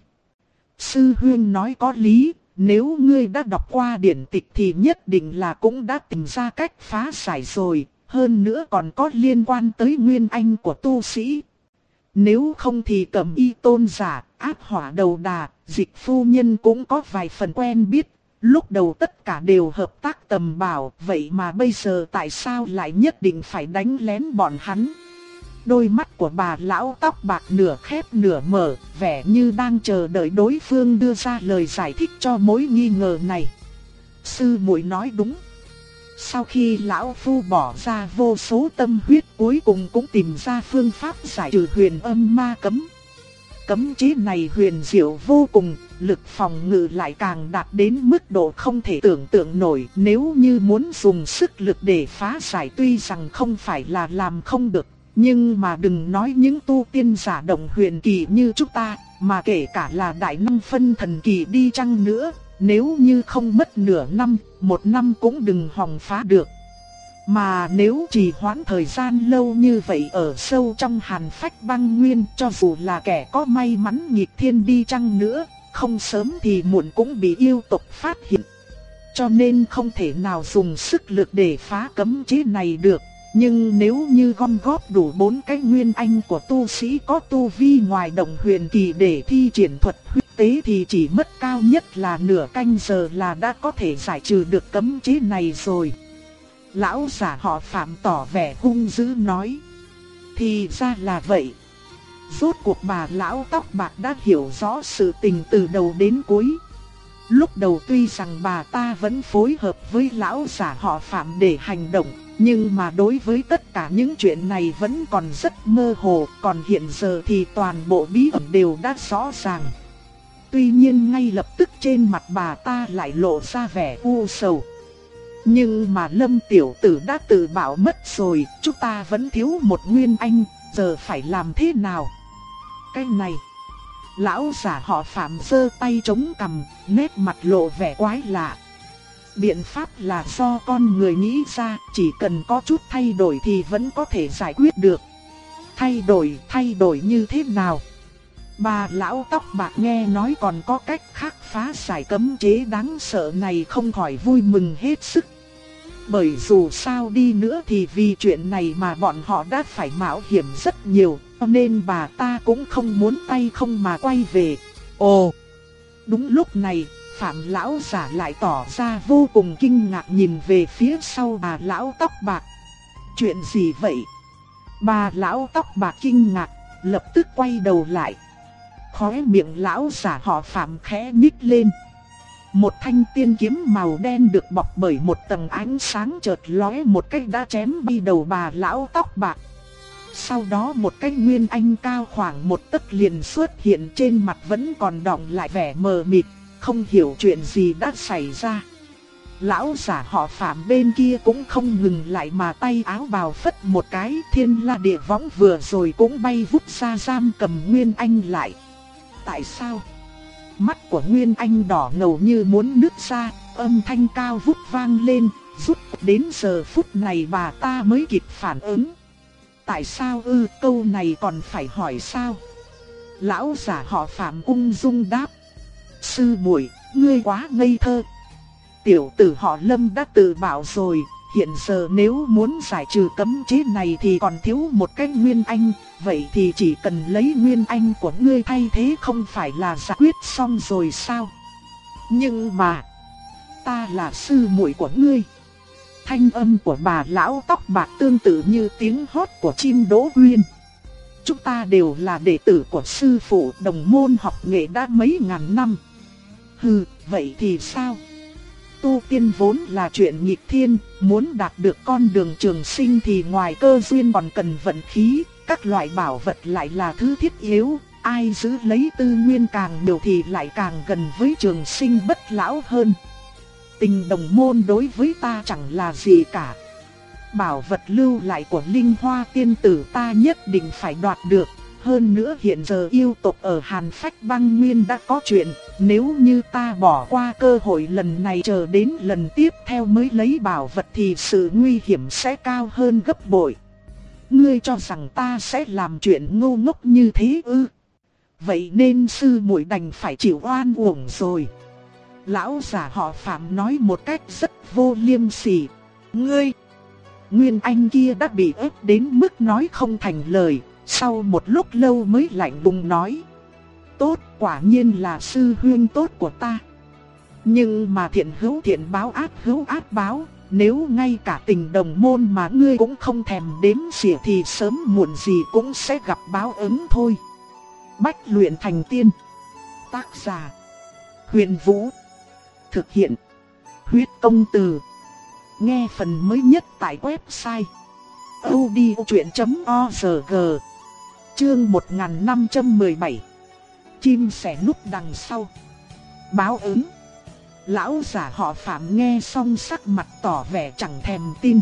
Sư huynh nói có lý, nếu ngươi đã đọc qua điển tịch thì nhất định là cũng đã tìm ra cách phá giải rồi, hơn nữa còn có liên quan tới nguyên anh của tu sĩ. Nếu không thì Cẩm Y tôn giả, Áp Hỏa đầu đà, Dịch phu nhân cũng có vài phần quen biết. Lúc đầu tất cả đều hợp tác tầm bảo, vậy mà bây giờ tại sao lại nhất định phải đánh lén bọn hắn? Đôi mắt của bà lão tóc bạc nửa khép nửa mở, vẻ như đang chờ đợi đối phương đưa ra lời giải thích cho mối nghi ngờ này. Sư muội nói đúng. Sau khi lão phu bỏ ra vô số tâm huyết, cuối cùng cũng tìm ra phương pháp giải trừ huyền âm ma cấm. Cấm chế này huyền diệu vô cùng, lực phòng ngự lại càng đạt đến mức độ không thể tưởng tượng nổi. Nếu như muốn dùng sức lực để phá giải tuy rằng không phải là làm không được, nhưng mà đừng nói những tu tiên giả động huyền kỳ như chúng ta, mà kể cả là đại năng phân thần kỳ đi chăng nữa, nếu như không mất nửa năm, một năm cũng đừng hòng phá được. Mà nếu trì hoãn thời gian lâu như vậy ở sâu trong hàn phách băng nguyên, cho dù là kẻ có may mắn nghịch thiên đi chăng nữa, không sớm thì muộn cũng bị yêu tộc phát hiện. Cho nên không thể nào dùng sức lực để phá cấm chế này được. Nhưng nếu như gom góp đủ 4 cái nguyên anh của tu sĩ có tu vi ngoài động huyền kỳ để thi triển thuật huyết tế thì chỉ mất cao nhất là nửa canh giờ là đã có thể giải trừ được cấm chế này rồi. Lão giả họ Phạm tỏ vẻ hung dữ nói. Thì ra là vậy. Rốt cuộc bà lão tóc bạc đã hiểu rõ sự tình từ đầu đến cuối. Lúc đầu tuy rằng bà ta vẫn phối hợp với lão giả họ Phạm để hành động, nhưng mà đối với tất cả những chuyện này vẫn còn rất mơ hồ, còn hiện giờ thì toàn bộ bí ẩn đều đã rõ ràng. Tuy nhiên ngay lập tức trên mặt bà ta lại lộ ra vẻ u sầu. Nhưng mà Lâm tiểu tử đã tự bảo mất rồi, chúng ta vẫn thiếu một nguyên anh, giờ phải làm thế nào? Cái này, lão giả họ Phạm giơ tay chống cằm, nét mặt lộ vẻ quái lạ. Biện pháp là do con người nghĩ ra, chỉ cần có chút thay đổi thì vẫn có thể giải quyết được. Thay đổi như thế nào? Bà lão tóc bạc nghe nói còn có cách khác phá giải cấm chế đáng sợ này không khỏi vui mừng hết sức. Bởi dù sao đi nữa thì vì chuyện này mà bọn họ đã phải mạo hiểm rất nhiều, cho nên bà ta cũng không muốn tay không mà quay về. Ồ! Đúng lúc này, Phạm lão giả lại tỏ ra vô cùng kinh ngạc nhìn về phía sau bà lão tóc bạc. Chuyện gì vậy? Bà lão tóc bạc kinh ngạc, lập tức quay đầu lại. Khóe miệng lão giả họ Phạm khẽ nhích lên. Một thanh tiên kiếm màu đen được bọc bởi một tầng ánh sáng chợt lóe một cách đã chém bay đầu bà lão tóc bạc. Sau đó một cái nguyên anh cao khoảng một tấc liền xuất hiện, trên mặt vẫn còn đọng lại vẻ mờ mịt, không hiểu chuyện gì đã xảy ra. Lão giả họ Phạm bên kia cũng không ngừng lại mà tay áo bào phất một cái, thiên la địa võng vừa rồi cũng bay vút ra giam cầm nguyên anh lại. Tại sao? Mắt của Nguyên Anh đỏ ngầu như muốn nứt ra, âm thanh cao vút vang lên, rút đến giờ phút này bà ta mới kịp phản ứng. Tại sao ư? Câu này còn phải hỏi sao? Lão giả họ Phạm ung dung đáp. Sư muội, ngươi quá ngây thơ. Tiểu tử họ Lâm đã tự bảo rồi, hiện giờ nếu muốn giải trừ cấm chế này thì còn thiếu một cái Nguyên Anh. Vậy thì chỉ cần lấy Nguyên Anh của ngươi thay thế không phải là giải quyết xong rồi sao? Nhưng mà, ta là sư muội của ngươi. Thanh âm của bà lão tóc bạc tương tự như tiếng hót của chim đỗ quyên. Chúng ta đều là đệ tử của sư phụ, đồng môn học nghệ đã mấy ngàn năm. Hừ, vậy thì sao? Tu tiên vốn là chuyện nghịch thiên, muốn đạt được con đường trường sinh thì ngoài cơ duyên còn cần vận khí. Các loại bảo vật lại là thứ thiết yếu, ai giữ lấy tư nguyên càng nhiều thì lại càng gần với trường sinh bất lão hơn. Tình đồng môn đối với ta chẳng là gì cả. Bảo vật lưu lại của Linh Hoa tiên tử ta nhất định phải đoạt được. Hơn nữa hiện giờ yêu tộc ở Hàn Phách Băng Nguyên đã có chuyện, nếu như ta bỏ qua cơ hội lần này chờ đến lần tiếp theo mới lấy bảo vật thì sự nguy hiểm sẽ cao hơn gấp bội. Ngươi cho rằng ta sẽ làm chuyện ngu ngốc như thế ư? Vậy nên sư muội đành phải chịu oan uổng rồi. Lão giả họ Phạm nói một cách rất vô liêm sỉ. Ngươi! Nguyên Anh kia đã bị ép đến mức nói không thành lời, Sau một lúc lâu mới lạnh lùng nói: tốt, quả nhiên là sư huynh tốt của ta. Nhưng mà thiện hữu thiện báo, ác hữu ác báo, nếu ngay cả tình đồng môn mà ngươi cũng không thèm đếm xỉa thì sớm muộn gì cũng sẽ gặp báo ứng thôi. Bách luyện thành tiên. Tác giả: Huyền Vũ. Thực hiện: Huyết Công Từ. Nghe phần mới nhất tại website audiochuyện.org. Chương 1517. Chim sẻ núp đằng sau. Báo ứng. Lão giả họ Phạm nghe xong sắc mặt tỏ vẻ chẳng thèm tin.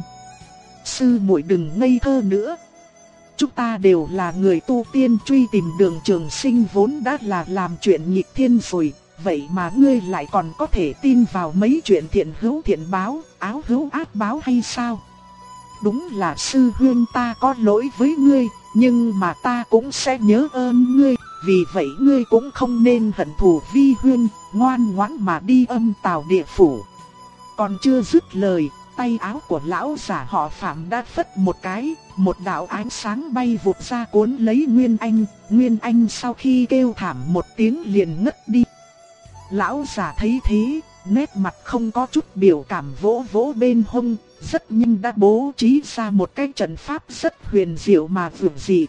Sư muội đừng ngây thơ nữa. Chúng ta đều là người tu tiên, truy tìm đường trường sinh vốn đã là làm chuyện nghịch thiên rồi. Vậy mà ngươi lại còn có thể tin vào mấy chuyện thiện hữu thiện báo, áo hữu ác báo hay sao? Đúng là sư huynh ta có lỗi với ngươi, nhưng mà ta cũng sẽ nhớ ơn ngươi. Vì vậy ngươi cũng không nên hận thù vi huynh, ngoan ngoãn mà đi âm tào địa phủ. Còn chưa dứt lời, tay áo của lão giả họ Phạm đã phất một cái, một đạo ánh sáng bay vụt ra cuốn lấy Nguyên Anh. Nguyên Anh sau khi kêu thảm một tiếng liền ngất đi. Lão giả thấy thế, nét mặt không có chút biểu cảm, vỗ vỗ bên hông, rất nhanh đã bố trí ra một cái trận pháp rất huyền diệu mà vượt dị.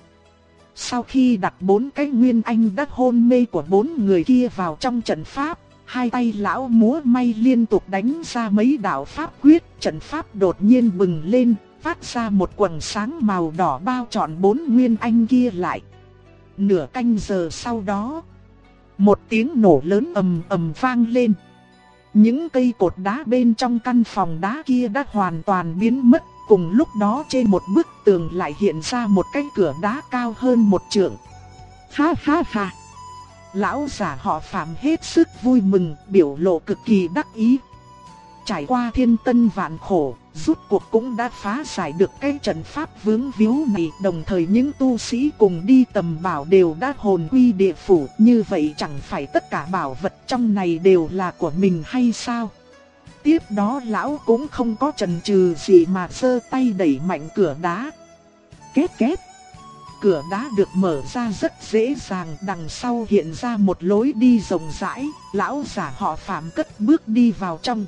Sau khi đặt 4 cái Nguyên Anh đã hôn mê của 4 người kia vào trong trận pháp, hai tay lão múa may liên tục đánh ra mấy đạo pháp quyết, trận pháp đột nhiên bừng lên, phát ra một quầng sáng màu đỏ bao trọn 4 Nguyên Anh kia lại. Nửa canh giờ sau đó, một tiếng nổ lớn ầm ầm vang lên. Những cây cột đá bên trong căn phòng đá kia đã hoàn toàn biến mất. Cùng lúc đó trên một bức tường lại hiện ra một cái cửa đá cao hơn 1 trượng. Ha ha ha! Lão giả họ Phạm hết sức vui mừng, biểu lộ cực kỳ đắc ý. Trải qua thiên tân vạn khổ, rút cuộc cũng đã phá giải được cái trận pháp vướng víu này. Đồng thời những tu sĩ cùng đi tầm bảo đều đã hồn quy địa phủ. Như vậy chẳng phải tất cả bảo vật trong này đều là của mình hay sao? Tiếp đó lão cũng không có chần chừ gì mà giơ tay đẩy mạnh cửa đá. Két két. Cửa đá được mở ra rất dễ dàng, đằng sau hiện ra một lối đi rộng rãi, lão giả họ Phạm cất bước đi vào trong.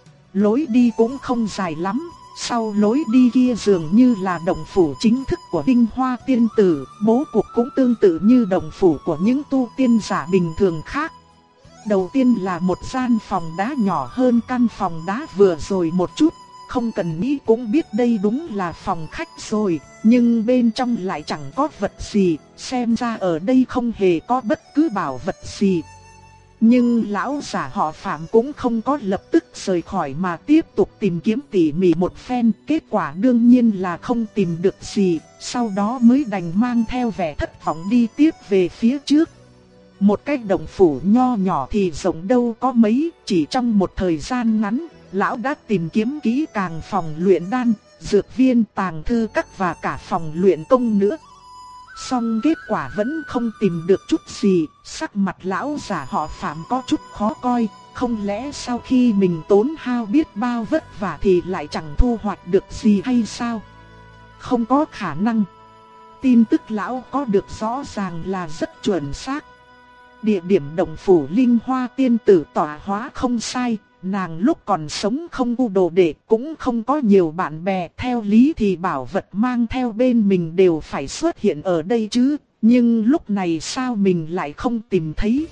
Lối đi cũng không dài lắm, sau lối đi kia dường như là động phủ chính thức của Linh Hoa tiên tử, bố cục cũng tương tự như động phủ của những tu tiên giả bình thường khác. Đầu tiên là một gian phòng đá nhỏ hơn căn phòng đá vừa rồi một chút, không cần nghĩ cũng biết đây đúng là phòng khách rồi, nhưng bên trong lại chẳng có vật gì, xem ra ở đây không hề có bất cứ bảo vật gì. Nhưng lão giả họ Phạm cũng không có lập tức rời khỏi mà tiếp tục tìm kiếm tỉ mỉ một phen, kết quả đương nhiên là không tìm được gì, sau đó mới đành mang theo vẻ thất vọng đi tiếp về phía trước. Một cái động phủ nho nhỏ thì rộng đâu có mấy, chỉ trong một thời gian ngắn, lão đã tìm kiếm kỹ càng phòng luyện đan, dược viên, tàng thư các và cả phòng luyện công nữa. Song kết quả vẫn không tìm được chút gì, sắc mặt lão giả họ Phạm có chút khó coi, không lẽ sau khi mình tốn hao biết bao vất vả thì lại chẳng thu hoạch được gì hay sao? Không có khả năng. Tin tức lão có được rõ ràng là rất chuẩn xác. Địa điểm động phủ Linh Hoa tiên tử tọa hóa không sai, nàng lúc còn sống không u đồ đệ, cũng không có nhiều bạn bè, theo lý thì bảo vật mang theo bên mình đều phải xuất hiện ở đây chứ, nhưng lúc này sao mình lại không tìm thấy?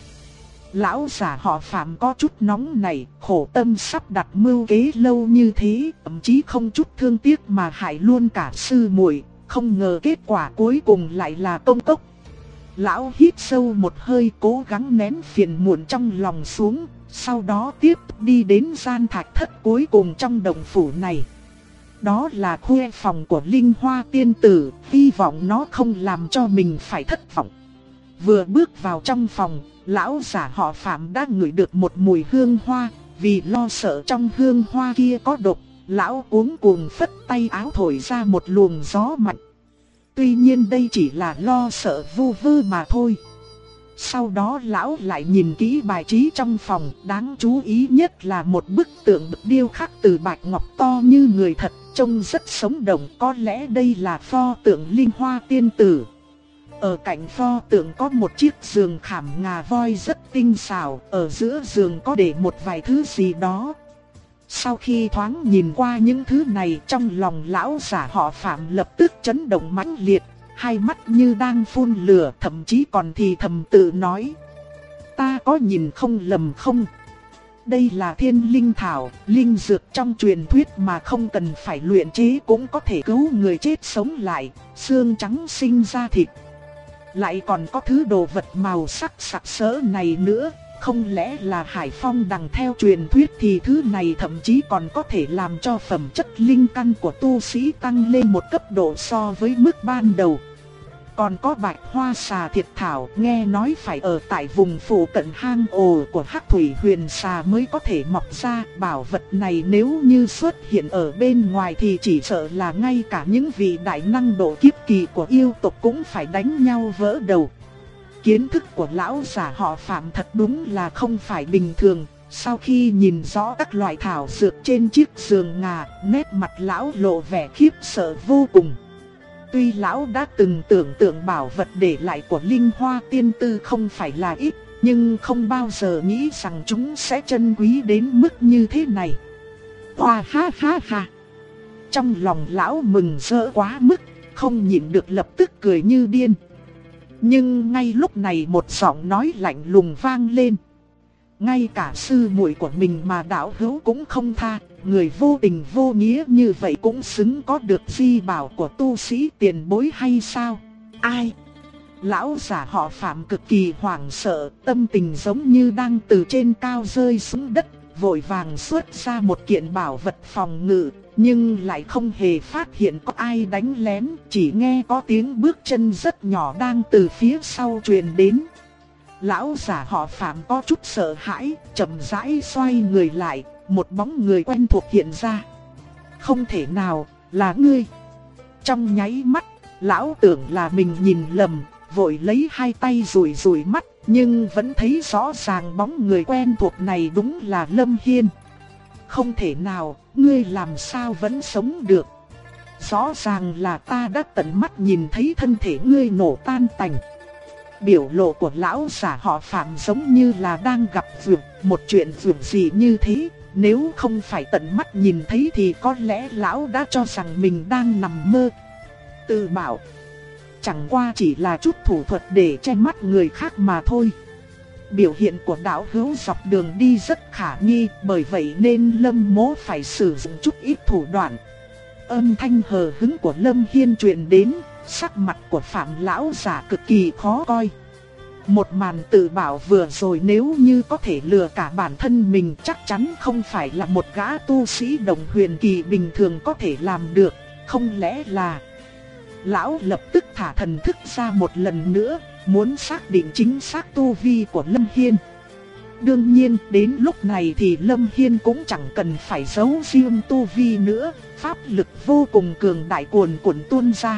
Lão giả họ Phạm có chút nóng nảy, khổ tâm sắp đặt mưu kế lâu như thế, thậm chí không chút thương tiếc mà hại luôn cả sư muội, không ngờ kết quả cuối cùng lại là công cốc. Lão hít sâu một hơi, cố gắng nén phiền muộn trong lòng xuống, sau đó tiếp tục đi đến gian thạch thất cuối cùng trong động phủ này. Đó là khuê phòng của Linh Hoa tiên tử, hy vọng nó không làm cho mình phải thất vọng. Vừa bước vào trong phòng, lão giả họ Phạm đã ngửi được một mùi hương hoa, vì lo sợ trong hương hoa kia có độc, lão cuống cuồng phất tay áo thổi ra một luồng gió mạnh. Tuy nhiên đây chỉ là lo sợ vu vơ mà thôi. Sau đó lão lại nhìn kỹ bài trí trong phòng, đáng chú ý nhất là một bức tượng điêu khắc từ bạch ngọc to như người thật, trông rất sống động, có lẽ đây là pho tượng Linh Hoa tiên tử. Ở cạnh pho tượng có một chiếc giường khảm ngà voi rất tinh xảo, ở giữa giường có để một vài thứ gì đó. Sau khi thoáng nhìn qua những thứ này, trong lòng lão giả họ Phạm lập tức chấn động mãnh liệt, hai mắt như đang phun lửa, thậm chí còn thì thầm tự nói: ta có nhìn không lầm không? Đây là thiên linh thảo, linh dược trong truyền thuyết mà không cần phải luyện chế cũng có thể cứu người chết sống lại, xương trắng sinh ra thịt. Lại còn có thứ đồ vật màu sắc sặc sỡ này nữa, không lẽ là Hải Phong đằng theo truyền thuyết thì thứ này thậm chí còn có thể làm cho phẩm chất linh căn của tu sĩ tăng lên một cấp độ so với mức ban đầu. Còn có bạch hoa xà thiệt thảo, nghe nói phải ở tại vùng phụ cận hang ổ của Hắc Thủy Huyền Xà mới có thể mọc ra. Bảo vật này nếu như xuất hiện ở bên ngoài thì chỉ sợ là ngay cả những vị đại năng độ kiếp kỳ của yêu tộc cũng phải đánh nhau vỡ đầu. Kiến thức của lão giả họ Phạm thật đúng là không phải bình thường. Sau khi nhìn rõ các loại thảo dược trên chiếc giường ngà, nét mặt lão lộ vẻ khiếp sợ vô cùng. Tuy lão đã từng tưởng tượng bảo vật để lại của Linh Hoa Tiên Tư không phải là ít, nhưng không bao giờ nghĩ rằng chúng sẽ trân quý đến mức như thế này. Hoa ha ha ha! Trong lòng lão mừng rỡ quá mức, không nhịn được lập tức cười như điên. Nhưng ngay lúc này một giọng nói lạnh lùng vang lên. Ngay cả sư muội của mình mà đạo hữu cũng không tha, người vô tình vô nghĩa như vậy cũng xứng có được di bảo của tu sĩ tiền bối hay sao? Ai? Lão giả họ Phạm cực kỳ hoảng sợ, tâm tình giống như đang từ trên cao rơi xuống đất, vội vàng xuất ra một kiện bảo vật phòng ngự, nhưng lại không hề phát hiện có ai đánh lén, chỉ nghe có tiếng bước chân rất nhỏ đang từ phía sau truyền đến. Lão giả họ Phạm có chút sợ hãi, chậm rãi xoay người lại, một bóng người quen thuộc hiện ra. Không thể nào, là ngươi. Trong nháy mắt, lão tưởng là mình nhìn lầm, vội lấy hai tay rủi mắt, nhưng vẫn thấy rõ ràng bóng người quen thuộc này đúng là Lâm Hiên. Không thể nào, ngươi làm sao vẫn sống được? Rõ ràng là ta đã tận mắt nhìn thấy thân thể ngươi nổ tan tành. Biểu lộ của lão giả họ Phạm giống như là đang gặp vượt một chuyện vượt gì như thế. Nếu không phải tận mắt nhìn thấy thì có lẽ lão đã cho rằng mình đang nằm mơ. Tự bảo, chẳng qua chỉ là chút thủ thuật để che mắt người khác mà thôi. Biểu hiện của đạo hữu dọc đường đi rất khả nghi, bởi vậy nên Lâm Mỗ phải sử dụng chút ít thủ đoạn. Âm thanh hờ hững của Lâm Hiên truyền đến, sắc mặt của Phạm lão giả cực kỳ khó coi. Một màn tự bảo vừa rồi nếu như có thể lừa cả bản thân mình chắc chắn không phải là một gã tu sĩ đồng huyền kỳ bình thường có thể làm được. Không lẽ là... Lão lập tức thả thần thức ra một lần nữa, muốn xác định chính xác tu vi của Lâm Hiên. Đương nhiên đến lúc này thì Lâm Hiên cũng chẳng cần phải giấu riêng tu vi nữa, pháp lực vô cùng cường đại cuồn cuộn tuôn ra.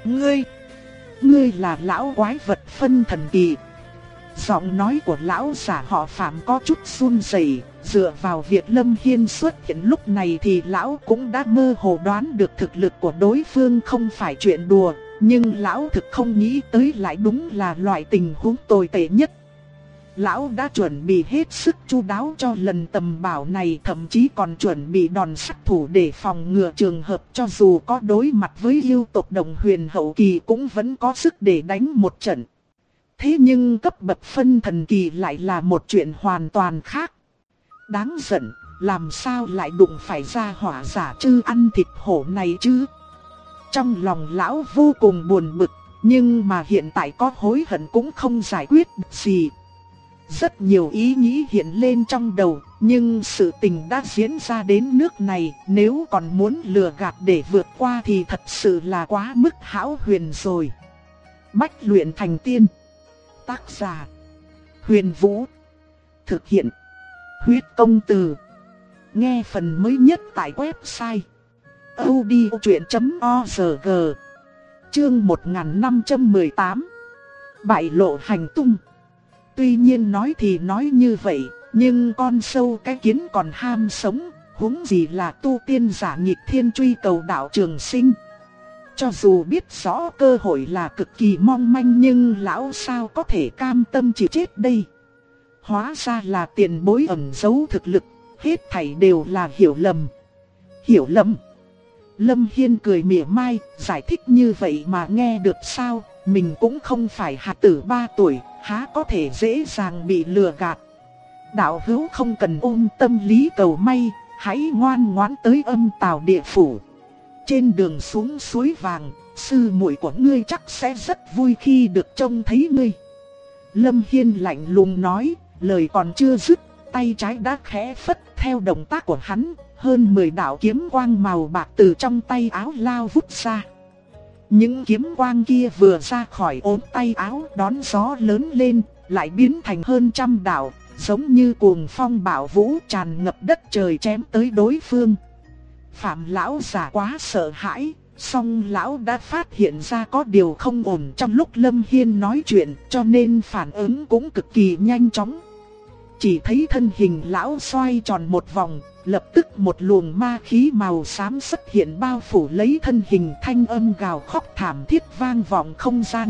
Ngươi là lão quái vật phân thần kỳ. Giọng nói của lão giả họ Phạm có chút run rẩy, dựa vào việc Lâm Hiên xuất hiện lúc này thì lão cũng đã mơ hồ đoán được thực lực của đối phương không phải chuyện đùa, nhưng lão thực không nghĩ tới lại đúng là loại tình huống tồi tệ nhất. Lão đã chuẩn bị hết sức chu đáo cho lần tầm bảo này, thậm chí còn chuẩn bị đòn sát thủ để phòng ngừa trường hợp cho dù có đối mặt với yêu tộc đồng huyền hậu kỳ cũng vẫn có sức để đánh một trận. Thế nhưng cấp bậc phân thần kỳ lại là một chuyện hoàn toàn khác. Đáng giận, làm sao lại đụng phải ra hỏa giả chư ăn thịt hổ này chứ? Trong lòng lão vô cùng buồn bực, nhưng mà hiện tại có hối hận cũng không giải quyết được gì. Rất nhiều ý nghĩ hiện lên trong đầu, nhưng sự tình đã diễn ra đến nước này, nếu còn muốn lừa gạt để vượt qua thì thật sự là quá mức hão huyền rồi. Bách luyện thành tiên. Tác giả: Huyền Vũ. Thực hiện: Huyết Công Từ. Nghe phần mới nhất tại website audiochuyện.org. Chương 1518. Bại lộ hành tung. Tuy nhiên nói thì nói như vậy, nhưng con sâu cái kiến còn ham sống, huống gì là tu tiên giả nghịch thiên truy cầu đạo trường sinh. Cho dù biết rõ cơ hội là cực kỳ mong manh nhưng lão sao có thể cam tâm chịu chết đây. Hóa ra là tiền bối ẩn giấu thực lực, hết thảy đều là hiểu lầm. Hiểu lầm? Lâm Hiên cười mỉa mai, giải thích như vậy mà nghe được sao, mình cũng không phải hạt tử 3 tuổi, há có thể dễ dàng bị lừa gạt. Đạo hữu không cần ôm tâm lý cầu may, hãy ngoan ngoãn tới Âm Tào địa phủ. Trên đường xuống suối vàng, sư muội của ngươi chắc sẽ rất vui khi được trông thấy ngươi. Lâm Hiên lạnh lùng nói, lời còn chưa dứt, tay trái đã khẽ phất theo động tác của hắn, hơn 10 đạo kiếm quang màu bạc từ trong tay áo lao vút ra. Những kiếm quang kia vừa ra khỏi ốm tay áo đón gió lớn lên, lại biến thành hơn trăm đạo, giống như cuồng phong bão vũ tràn ngập đất trời chém tới đối phương. Phạm lão giả quá sợ hãi, song lão đã phát hiện ra có điều không ổn trong lúc Lâm Hiên nói chuyện, cho nên phản ứng cũng cực kỳ nhanh chóng. Chỉ thấy thân hình lão xoay tròn một vòng, lập tức một luồng ma khí màu xám xuất hiện bao phủ lấy thân hình, thanh âm gào khóc thảm thiết vang vọng không gian.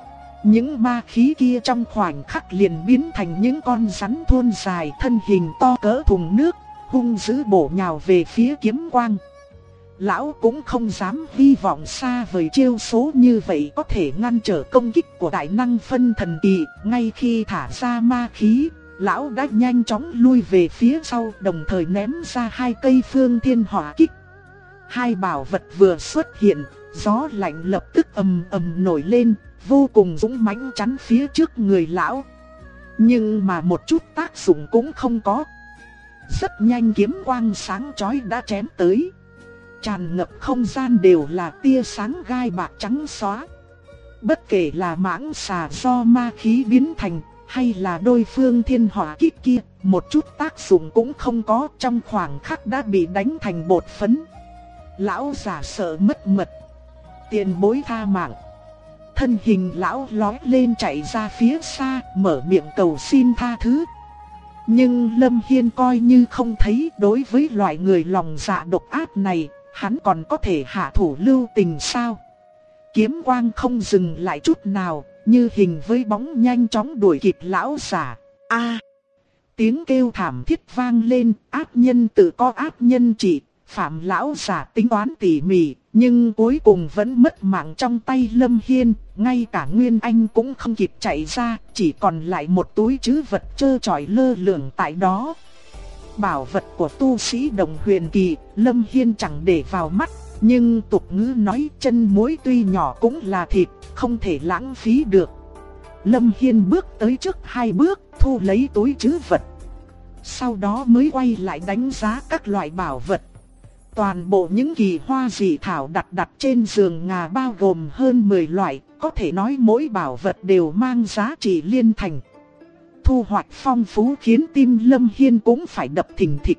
Những ma khí kia trong khoảnh khắc liền biến thành những con rắn thuôn dài, thân hình to cỡ thùng nước, hung dữ bổ nhào về phía kiếm quang. Lão cũng không dám hy vọng xa vời chiêu số như vậy có thể ngăn trở công kích của đại năng phân thần kỳ. Ngay khi thả ra ma khí, lão đã nhanh chóng lui về phía sau, đồng thời ném ra 2 cây phương thiên hỏa kích. 2 bảo vật vừa xuất hiện, gió lạnh lập tức ầm ầm nổi lên, vô cùng dũng mãnh chắn phía trước người lão. Nhưng mà một chút tác dụng cũng không có. Rất nhanh kiếm quang sáng chói đã chém tới. Tràn ngập không gian đều là tia sáng gai bạc trắng xóa. Bất kể là mãng xà do ma khí biến thành, hay là đôi phương thiên hỏa kích kia, một chút tác dụng cũng không có, trong khoảng khắc đã bị đánh thành bột phấn. Lão giả sợ mất mật, tiền bối tha mạng. Thân hình lão lói lên chạy ra phía xa, mở miệng cầu xin tha thứ. Nhưng Lâm Hiên coi như không thấy, đối với loại người lòng dạ độc ác này, hắn còn có thể hạ thủ lưu tình sao? Kiếm quang không dừng lại chút nào, như hình với bóng nhanh chóng đuổi kịp lão giả. A! Tiếng kêu thảm thiết vang lên, ác nhân tự có ác nhân trị. Phạm lão giả tính toán tỉ mỉ, nhưng cuối cùng vẫn mất mạng trong tay Lâm Hiên. Ngay cả Nguyên Anh cũng không kịp chạy ra, chỉ còn lại một túi trữ vật trơ trọi lơ lửng tại đó. Bảo vật của tu sĩ Đồng Huyền Kỳ, Lâm Hiên chẳng để vào mắt. Nhưng tục ngữ nói chân muối tuy nhỏ cũng là thịt, không thể lãng phí được. Lâm Hiên bước tới trước 2 bước, thu lấy túi trữ vật. Sau đó mới quay lại đánh giá các loại bảo vật. Toàn bộ những kỳ hoa dị thảo đặt trên giường ngà bao gồm hơn 10 loại, có thể nói mỗi bảo vật đều mang giá trị liên thành. Thu hoạch phong phú khiến tim Lâm Hiên cũng phải đập thình thịch.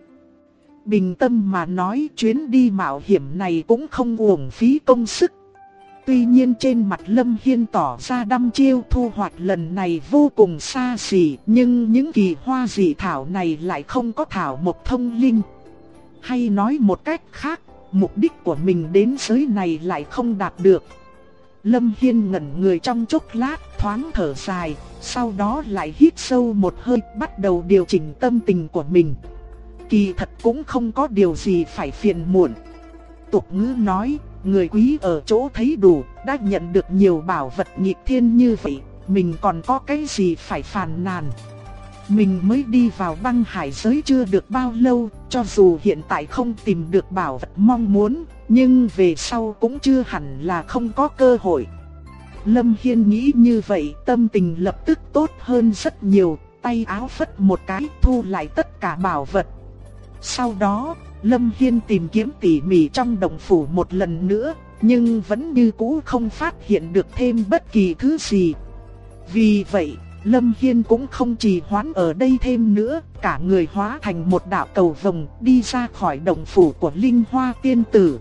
Bình tâm mà nói, chuyến đi mạo hiểm này cũng không uổng phí công sức. Tuy nhiên trên mặt Lâm Hiên tỏ ra đăm chiêu, thu hoạch lần này vô cùng xa xỉ, nhưng những kỳ hoa dị thảo này lại không có thảo mộc thông linh. Hay nói một cách khác, mục đích của mình đến giới này lại không đạt được. Lâm Hiên ngẩn người trong chốc lát, thoáng thở dài, sau đó lại hít sâu một hơi, bắt đầu điều chỉnh tâm tình của mình. Kỳ thật cũng không có điều gì phải phiền muộn. Tục ngữ nói, người quý ở chỗ thấy đủ, đã nhận được nhiều bảo vật nghịch thiên như vậy, mình còn có cái gì phải phàn nàn. Mình mới đi vào băng hải giới chưa được bao lâu, cho dù hiện tại không tìm được bảo vật mong muốn, nhưng về sau cũng chưa hẳn là không có cơ hội. Lâm Hiên nghĩ như vậy, tâm tình lập tức tốt hơn rất nhiều, tay áo phất một cái thu lại tất cả bảo vật. Sau đó, Lâm Hiên tìm kiếm tỉ mỉ trong động phủ một lần nữa, nhưng vẫn như cũ không phát hiện được thêm bất kỳ thứ gì. Vì vậy, Lâm Hiên cũng không trì hoãn ở đây thêm nữa, cả người hóa thành một đạo cầu vồng đi ra khỏi động phủ của Linh Hoa Tiên Tử.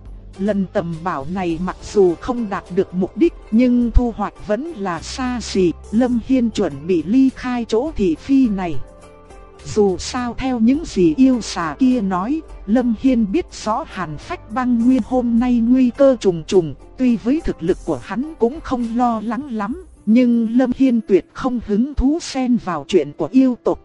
Lần tầm bảo này mặc dù không đạt được mục đích nhưng thu hoạch vẫn là xa xỉ, Lâm Hiên chuẩn bị ly khai chỗ thị phi này. Dù sao theo những gì yêu xà kia nói, Lâm Hiên biết rõ Hàn Phách Băng Nguyên hôm nay nguy cơ trùng trùng, tuy với thực lực của hắn cũng không lo lắng lắm, nhưng Lâm Hiên tuyệt không hứng thú xen vào chuyện của yêu tộc.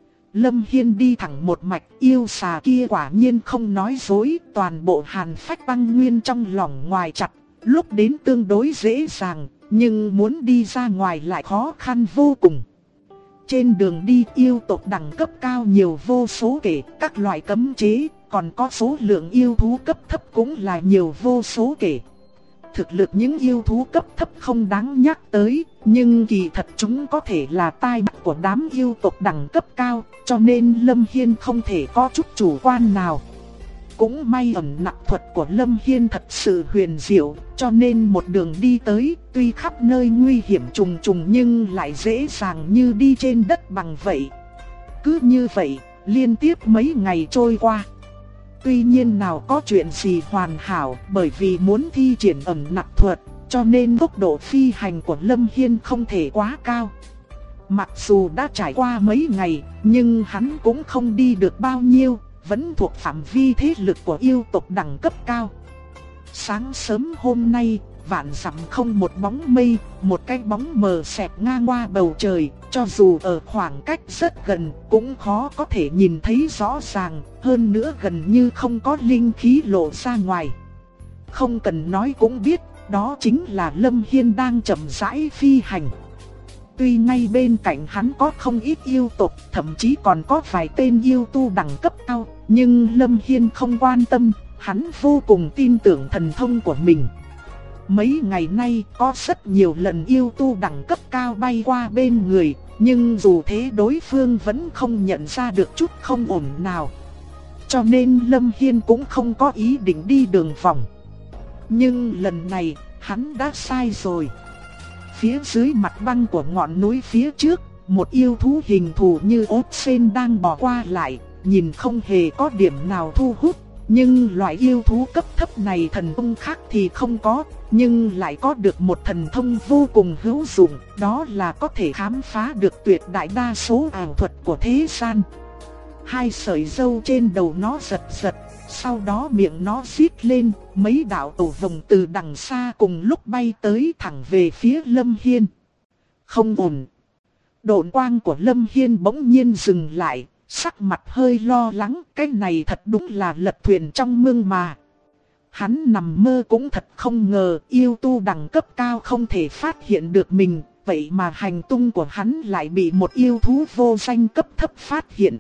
Lâm Hiên đi thẳng một mạch, yêu xà kia quả nhiên không nói dối, toàn bộ Hàn Phách Băng Nguyên trong lòng ngoài chặt, lúc đến tương đối dễ dàng, nhưng muốn đi ra ngoài lại khó khăn vô cùng. Trên đường đi yêu tộc đẳng cấp cao nhiều vô số kể, các loại cấm chế, còn có số lượng yêu thú cấp thấp cũng là nhiều vô số kể. Thực lực những yêu thú cấp thấp không đáng nhắc tới, nhưng kỳ thật chúng có thể là tai mắt của đám yêu tộc đẳng cấp cao, cho nên Lâm Hiên không thể có chút chủ quan nào. Cũng may ẩn nặc thuật của Lâm Hiên thật sự huyền diệu, cho nên một đường đi tới, tuy khắp nơi nguy hiểm trùng trùng nhưng lại dễ dàng như đi trên đất bằng vậy. Cứ như vậy, liên tiếp mấy ngày trôi qua. Tuy nhiên nào có chuyện gì hoàn hảo, bởi vì muốn thi triển ẩn nặc thuật, cho nên tốc độ phi hành của Lâm Hiên không thể quá cao. Mặc dù đã trải qua mấy ngày, nhưng hắn cũng không đi được bao nhiêu, vẫn thuộc phạm vi thế lực của yêu tộc đẳng cấp cao. Sáng sớm hôm nay, vạn dặm không một bóng mây, một cái bóng mờ xẹt ngang qua bầu trời, cho dù ở khoảng cách rất gần cũng khó có thể nhìn thấy rõ ràng, hơn nữa gần như không có linh khí lộ ra ngoài. Không cần nói cũng biết, đó chính là Lâm Hiên đang chậm rãi phi hành. Tuy ngay bên cạnh hắn có không ít yêu tộc, thậm chí còn có vài tên yêu tu đẳng cấp cao, nhưng Lâm Hiên không quan tâm, hắn vô cùng tin tưởng thần thông của mình. Mấy ngày nay có rất nhiều lần yêu tu đẳng cấp cao bay qua bên người, nhưng dù thế đối phương vẫn không nhận ra được chút không ổn nào. Cho nên Lâm Hiên cũng không có ý định đi đường vòng. Nhưng lần này, hắn đã sai rồi. Phía dưới mặt băng của ngọn núi phía trước, một yêu thú hình thù như ốt sên đang bò qua lại, nhìn không hề có điểm nào thu hút. Nhưng loại yêu thú cấp thấp này thần thông khác thì không có, nhưng lại có được một thần thông vô cùng hữu dụng, đó là có thể khám phá được tuyệt đại đa số ảo thuật của thế gian. Hai sợi râu trên đầu nó giật giật, sau đó miệng nó rít lên, mấy đạo tổ vồng từ đằng xa cùng lúc bay tới thẳng về phía Lâm Hiên. Không ổn. Độn quang của Lâm Hiên bỗng nhiên dừng lại, sắc mặt hơi lo lắng, cái này thật đúng là lật thuyền trong mương mà. Hắn nằm mơ cũng thật không ngờ yêu tu đẳng cấp cao không thể phát hiện được mình, vậy mà hành tung của hắn lại bị một yêu thú vô danh cấp thấp phát hiện.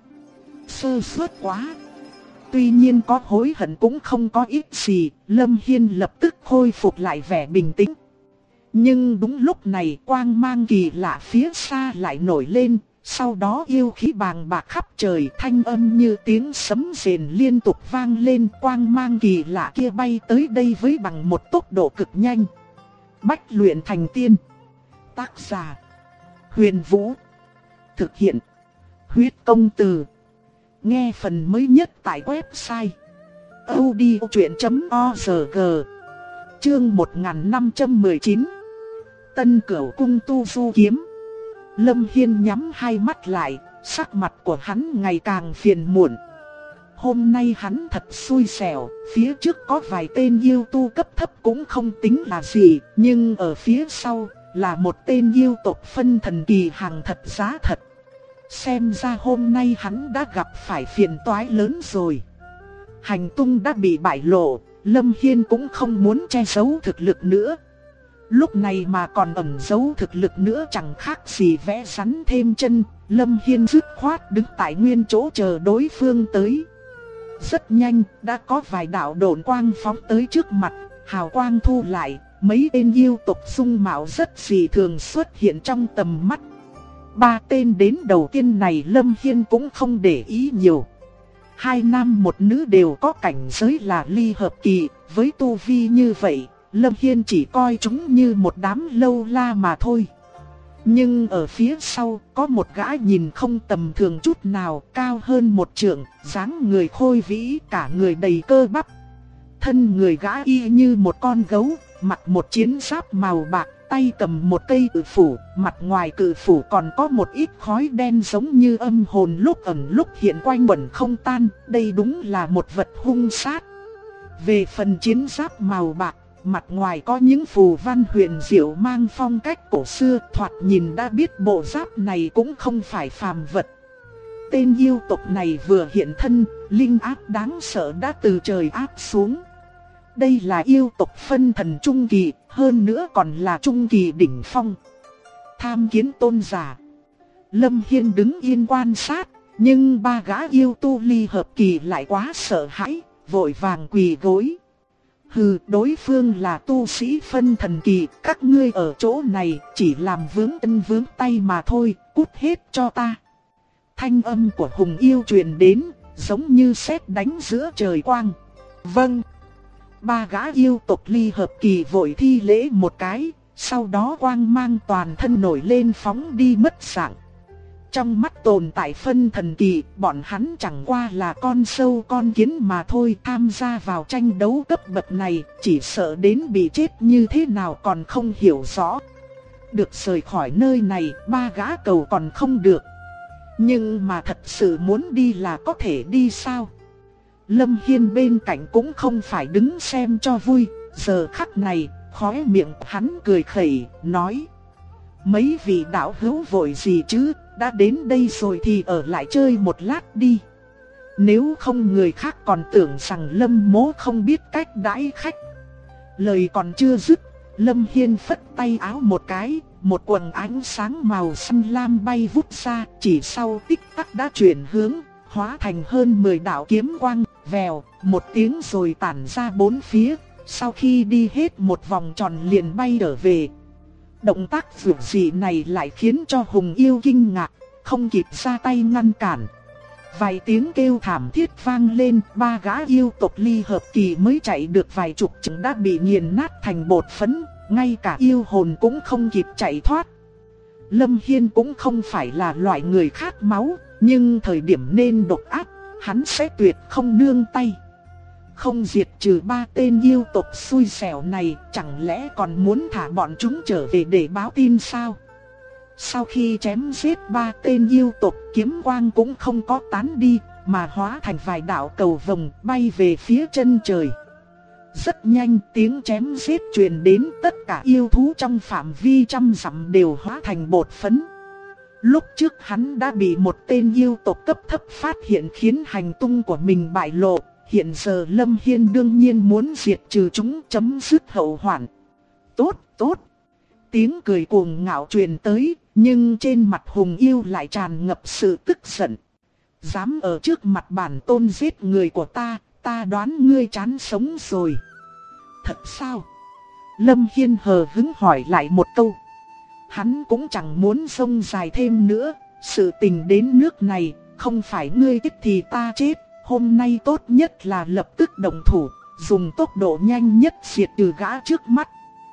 Sơ suất quá. Tuy nhiên có hối hận cũng không có ích gì, Lâm Hiên lập tức khôi phục lại vẻ bình tĩnh. Nhưng đúng lúc này quang mang kỳ lạ phía xa lại nổi lên, sau đó yêu khí bàng bạc khắp trời, thanh âm như tiếng sấm rền liên tục vang lên, quang mang kỳ lạ kia bay tới đây với bằng một tốc độ cực nhanh. Bách luyện thành tiên. Tác giả: Huyền Vũ. Thực hiện: Huyết Công Từ. Nghe phần mới nhất tại website audiochuyện.org. Chương 1519. Tân Cửu Cung Tu Du Kiếm. Lâm Hiên nhắm hai mắt lại, sắc mặt của hắn ngày càng phiền muộn. Hôm nay hắn thật xui xẻo, phía trước có vài tên yêu tu cấp thấp cũng không tính là gì, nhưng ở phía sau là một tên yêu tộc phân thần kỳ hàng thật giá thật. Xem ra hôm nay hắn đã gặp phải phiền toái lớn rồi. Hành tung đã bị bại lộ, Lâm Hiên cũng không muốn che giấu thực lực nữa. Lúc này mà còn ẩn giấu thực lực nữa chẳng khác gì vẽ rắn thêm chân. Lâm Hiên dứt khoát đứng tại nguyên chỗ chờ đối phương tới. Rất nhanh, đã có vài đạo độn quang phóng tới trước mặt, hào quang thu lại, mấy tên yêu tộc dung mạo rất dị thường xuất hiện trong tầm mắt. Ba tên đến đầu tiên này Lâm Hiên cũng không để ý nhiều. Hai nam một nữ đều có cảnh giới là ly hợp kỳ, với tu vi như vậy, Lâm Hiên chỉ coi chúng như một đám lâu la mà thôi. Nhưng ở phía sau có một gã nhìn không tầm thường chút nào, cao hơn một trượng, dáng người khôi vĩ, cả người đầy cơ bắp. Thân người gã y như một con gấu, mặc một chiến giáp màu bạc, tay cầm một cây cự phủ, mặt ngoài cự phủ còn có một ít khói đen giống như âm hồn lúc ẩn lúc hiện quanh quẩn không tan, đây đúng là một vật hung sát. Về phần chiến giáp màu bạc, mặt ngoài có những phù văn huyền diệu mang phong cách cổ xưa, thoạt nhìn đã biết bộ giáp này cũng không phải phàm vật. Tên yêu tộc này vừa hiện thân, linh áp đáng sợ đã từ trời áp xuống. Đây là yêu tộc phân thần trung kỳ, hơn nữa còn là trung kỳ đỉnh phong. Tham kiến tôn giả. Lâm Hiên đứng yên quan sát, nhưng ba gã yêu tu ly hợp kỳ lại quá sợ hãi, vội vàng quỳ gối. Hừ, đối phương là tu sĩ phân thần kỳ, các ngươi ở chỗ này chỉ làm vướng chân vướng tay mà thôi, cút hết cho ta. Thanh âm của hùng yêu truyền đến, giống như sét đánh giữa trời quang. Vâng. Ba gã yêu tộc ly hợp kỳ vội thi lễ một cái, sau đó quang mang toàn thân nổi lên phóng đi mất dạng. Trong mắt tồn tại phân thần kỳ, bọn hắn chẳng qua là con sâu con kiến mà thôi, tham gia vào tranh đấu cấp bậc này, chỉ sợ đến bị chết như thế nào còn không hiểu rõ. Được rời khỏi nơi này, ba gã cầu còn không được. Nhưng mà thật sự muốn đi là có thể đi sao? Lâm Hiên bên cạnh cũng không phải đứng xem cho vui, giờ khắc này, khóe miệng hắn cười khẩy, nói: mấy vị đạo hữu vội gì chứ, đã đến đây rồi thì ở lại chơi một lát đi. Nếu không người khác còn tưởng rằng Lâm Mỗ không biết cách đãi khách. Lời còn chưa dứt, Lâm Hiên phất tay áo một cái, một quầng ánh sáng màu xanh lam bay vút ra, chỉ sau tích tắc đã chuyển hướng, hóa thành hơn 10 đạo kiếm quang, vèo, một tiếng rồi tản ra bốn phía, sau khi đi hết một vòng tròn liền bay trở về. Động tác vượt dị này lại khiến cho hùng yêu kinh ngạc, không kịp ra tay ngăn cản. Vài tiếng kêu thảm thiết vang lên, ba gã yêu tộc ly hợp kỳ mới chạy được vài chục trượng đã bị nghiền nát thành bột phấn, ngay cả yêu hồn cũng không kịp chạy thoát. Lâm Hiên cũng không phải là loại người khát máu, nhưng thời điểm nên độc ác, hắn sẽ tuyệt không nương tay. Không diệt trừ ba tên yêu tộc xui xẻo này, chẳng lẽ còn muốn thả bọn chúng trở về để báo tin sao? Sau khi chém giết ba tên yêu tộc, kiếm quang cũng không có tán đi, mà hóa thành vài đạo cầu vồng bay về phía chân trời. Rất nhanh tiếng chém giết truyền đến, tất cả yêu thú trong phạm vi trăm dặm đều hóa thành bột phấn. Lúc trước hắn đã bị một tên yêu tộc cấp thấp phát hiện khiến hành tung của mình bại lộ. Hiện giờ Lâm Hiên đương nhiên muốn diệt trừ chúng, chấm dứt hậu hoạn. Tốt, tốt. Tiếng cười cuồng ngạo truyền tới, nhưng trên mặt hùng yêu lại tràn ngập sự tức giận. Dám ở trước mặt bản tôn giết người của ta đoán ngươi chán sống rồi. Thật sao? Lâm Hiên hờ hững hỏi lại một câu. Hắn cũng chẳng muốn xông dài thêm nữa, sự tình đến nước này, không phải ngươi chết thì ta chết. Hôm nay tốt nhất là lập tức động thủ, dùng tốc độ nhanh nhất diệt trừ gã trước mắt.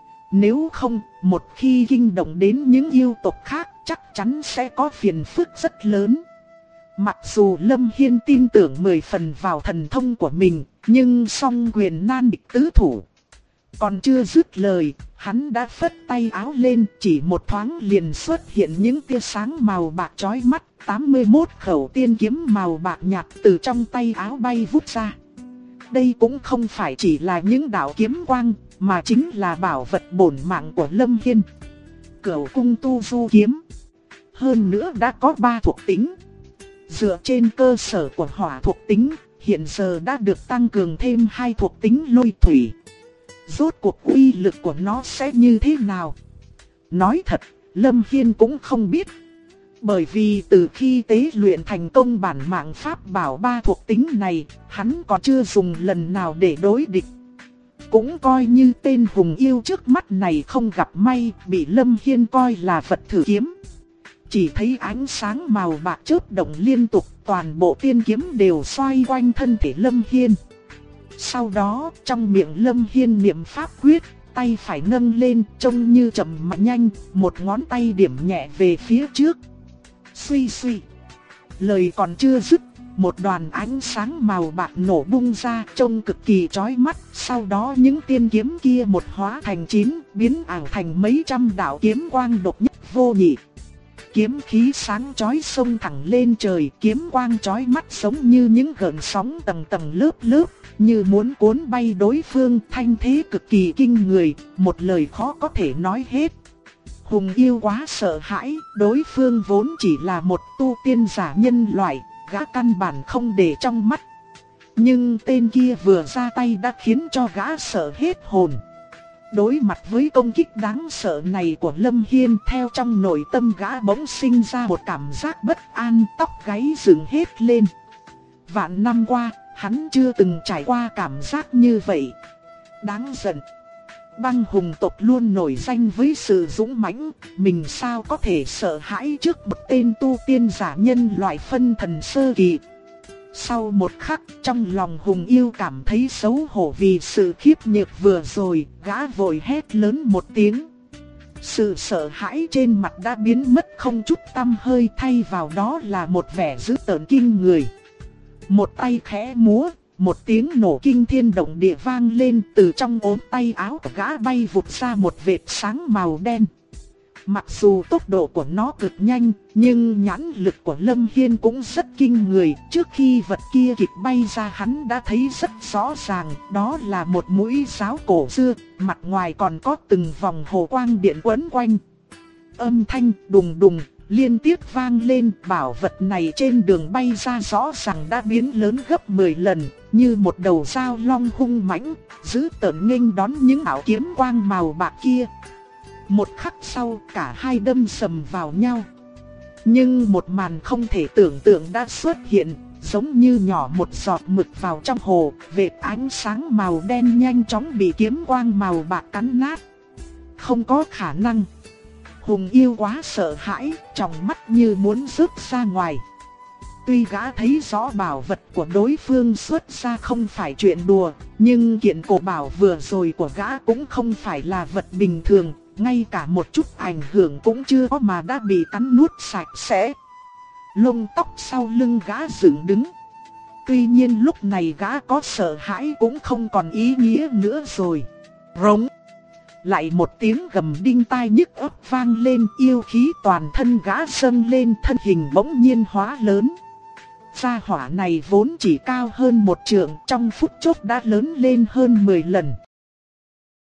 Nếu không, một khi kinh động đến những yêu tộc khác, chắc chắn sẽ có phiền phức rất lớn. Mặc dù Lâm Hiên tin tưởng 10 phần vào thần thông của mình, nhưng song quyền nan địch tứ thủ. Còn chưa dứt lời, hắn đã phất tay áo lên, chỉ một thoáng liền xuất hiện những tia sáng màu bạc chói mắt. 81 khẩu tiên kiếm màu bạc nhạt từ trong tay áo bay vút ra. Đây cũng không phải chỉ là những đạo kiếm quang, mà chính là bảo vật bổn mạng của Lâm Hiên. Cửu cung tu du kiếm. Hơn nữa đã có 3 thuộc tính. Dựa trên cơ sở của hỏa thuộc tính, hiện giờ đã được tăng cường thêm 2 thuộc tính lôi thủy. Rốt cuộc uy lực của nó sẽ như thế nào? Nói thật, Lâm Hiên cũng không biết. Bởi vì từ khi tế luyện thành công bản mạng pháp bảo 3 thuộc tính này, hắn còn chưa dùng lần nào để đối địch. Cũng coi như tên hùng yêu trước mắt này không gặp may, bị Lâm Hiên coi là vật thử kiếm. Chỉ thấy ánh sáng màu bạc chớp động liên tục, toàn bộ tiên kiếm đều xoay quanh thân thể Lâm Hiên. Sau đó, trong miệng Lâm Hiên niệm pháp quyết, tay phải nâng lên trông như chậm mà nhanh, một ngón tay điểm nhẹ về phía trước. Suy suy. Lời còn chưa dứt, một đoàn ánh sáng màu bạc nổ bung ra trông cực kỳ chói mắt. Sau đó những tiên kiếm kia một hóa thành 9, biến ảo thành mấy trăm đạo kiếm quang độc nhất vô nhị. Kiếm khí sáng chói xông thẳng lên trời, kiếm quang chói mắt giống như những gợn sóng tầng tầng lớp lớp, như muốn cuốn bay đối phương, thanh thế cực kỳ kinh người, một lời khó có thể nói hết. Hùng Yêu quá sợ hãi, đối phương vốn chỉ là một tu tiên giả nhân loại, gã căn bản không để trong mắt. Nhưng tên kia vừa ra tay đã khiến cho gã sợ hết hồn. Đối mặt với công kích đáng sợ này của Lâm Hiên, theo trong nội tâm gã bỗng sinh ra một cảm giác bất an, tóc gáy dựng hết lên. Vạn năm qua, hắn chưa từng trải qua cảm giác như vậy. Đáng giận. Băng hùng tộc luôn nổi danh với sự dũng mãnh, mình sao có thể sợ hãi trước bậc tên tu tiên giả nhân loại phân thần sơ kỳ. Sau một khắc, trong lòng Hùng Yêu cảm thấy xấu hổ vì sự khiếp nhược vừa rồi, gã vội hét lớn một tiếng. Sự sợ hãi trên mặt đã biến mất không chút tăm hơi, thay vào đó là một vẻ dữ tợn kinh người. Một tay khẽ múa, một tiếng nổ kinh thiên động địa vang lên, từ trong ốm tay áo của gã bay vụt ra một vệt sáng màu đen. Mặc dù tốc độ của nó cực nhanh, nhưng nhãn lực của Lâm Hiên cũng rất kinh người. Trước khi vật kia kịp bay ra, hắn đã thấy rất rõ ràng, đó là một mũi giáo cổ xưa, mặt ngoài còn có từng vòng hồ quang điện quấn quanh. Âm thanh đùng đùng liên tiếp vang lên, bảo vật này trên đường bay ra rõ ràng đã biến lớn gấp 10 lần, như một đầu dao long hung mãnh, dữ tợn nghênh đón những ảo kiếm quang màu bạc kia. Một khắc sau, cả hai đâm sầm vào nhau. Nhưng một màn không thể tưởng tượng đã xuất hiện, giống như nhỏ một giọt mực vào trong hồ, vệt ánh sáng màu đen nhanh chóng bị kiếm quang màu bạc cắn nát. Không có khả năng. Hùng Yêu quá sợ hãi, tròng mắt như muốn rớt ra ngoài. Tuy gã thấy rõ bảo vật của đối phương xuất ra không phải chuyện đùa, nhưng kiện cổ bảo vừa rồi của gã cũng không phải là vật bình thường, ngay cả một chút ảnh hưởng cũng chưa có mà đã bị cắn nuốt sạch sẽ. Lông tóc sau lưng gã dựng đứng. Tuy nhiên lúc này gã có sợ hãi cũng không còn ý nghĩa nữa rồi. Rống. Lại một tiếng gầm đinh tai nhức óc vang lên, yêu khí toàn thân gã dâng lên, thân hình bỗng nhiên hóa lớn. Gia hỏa này vốn chỉ cao hơn một trượng, trong phút chốc đã lớn lên hơn 10 lần.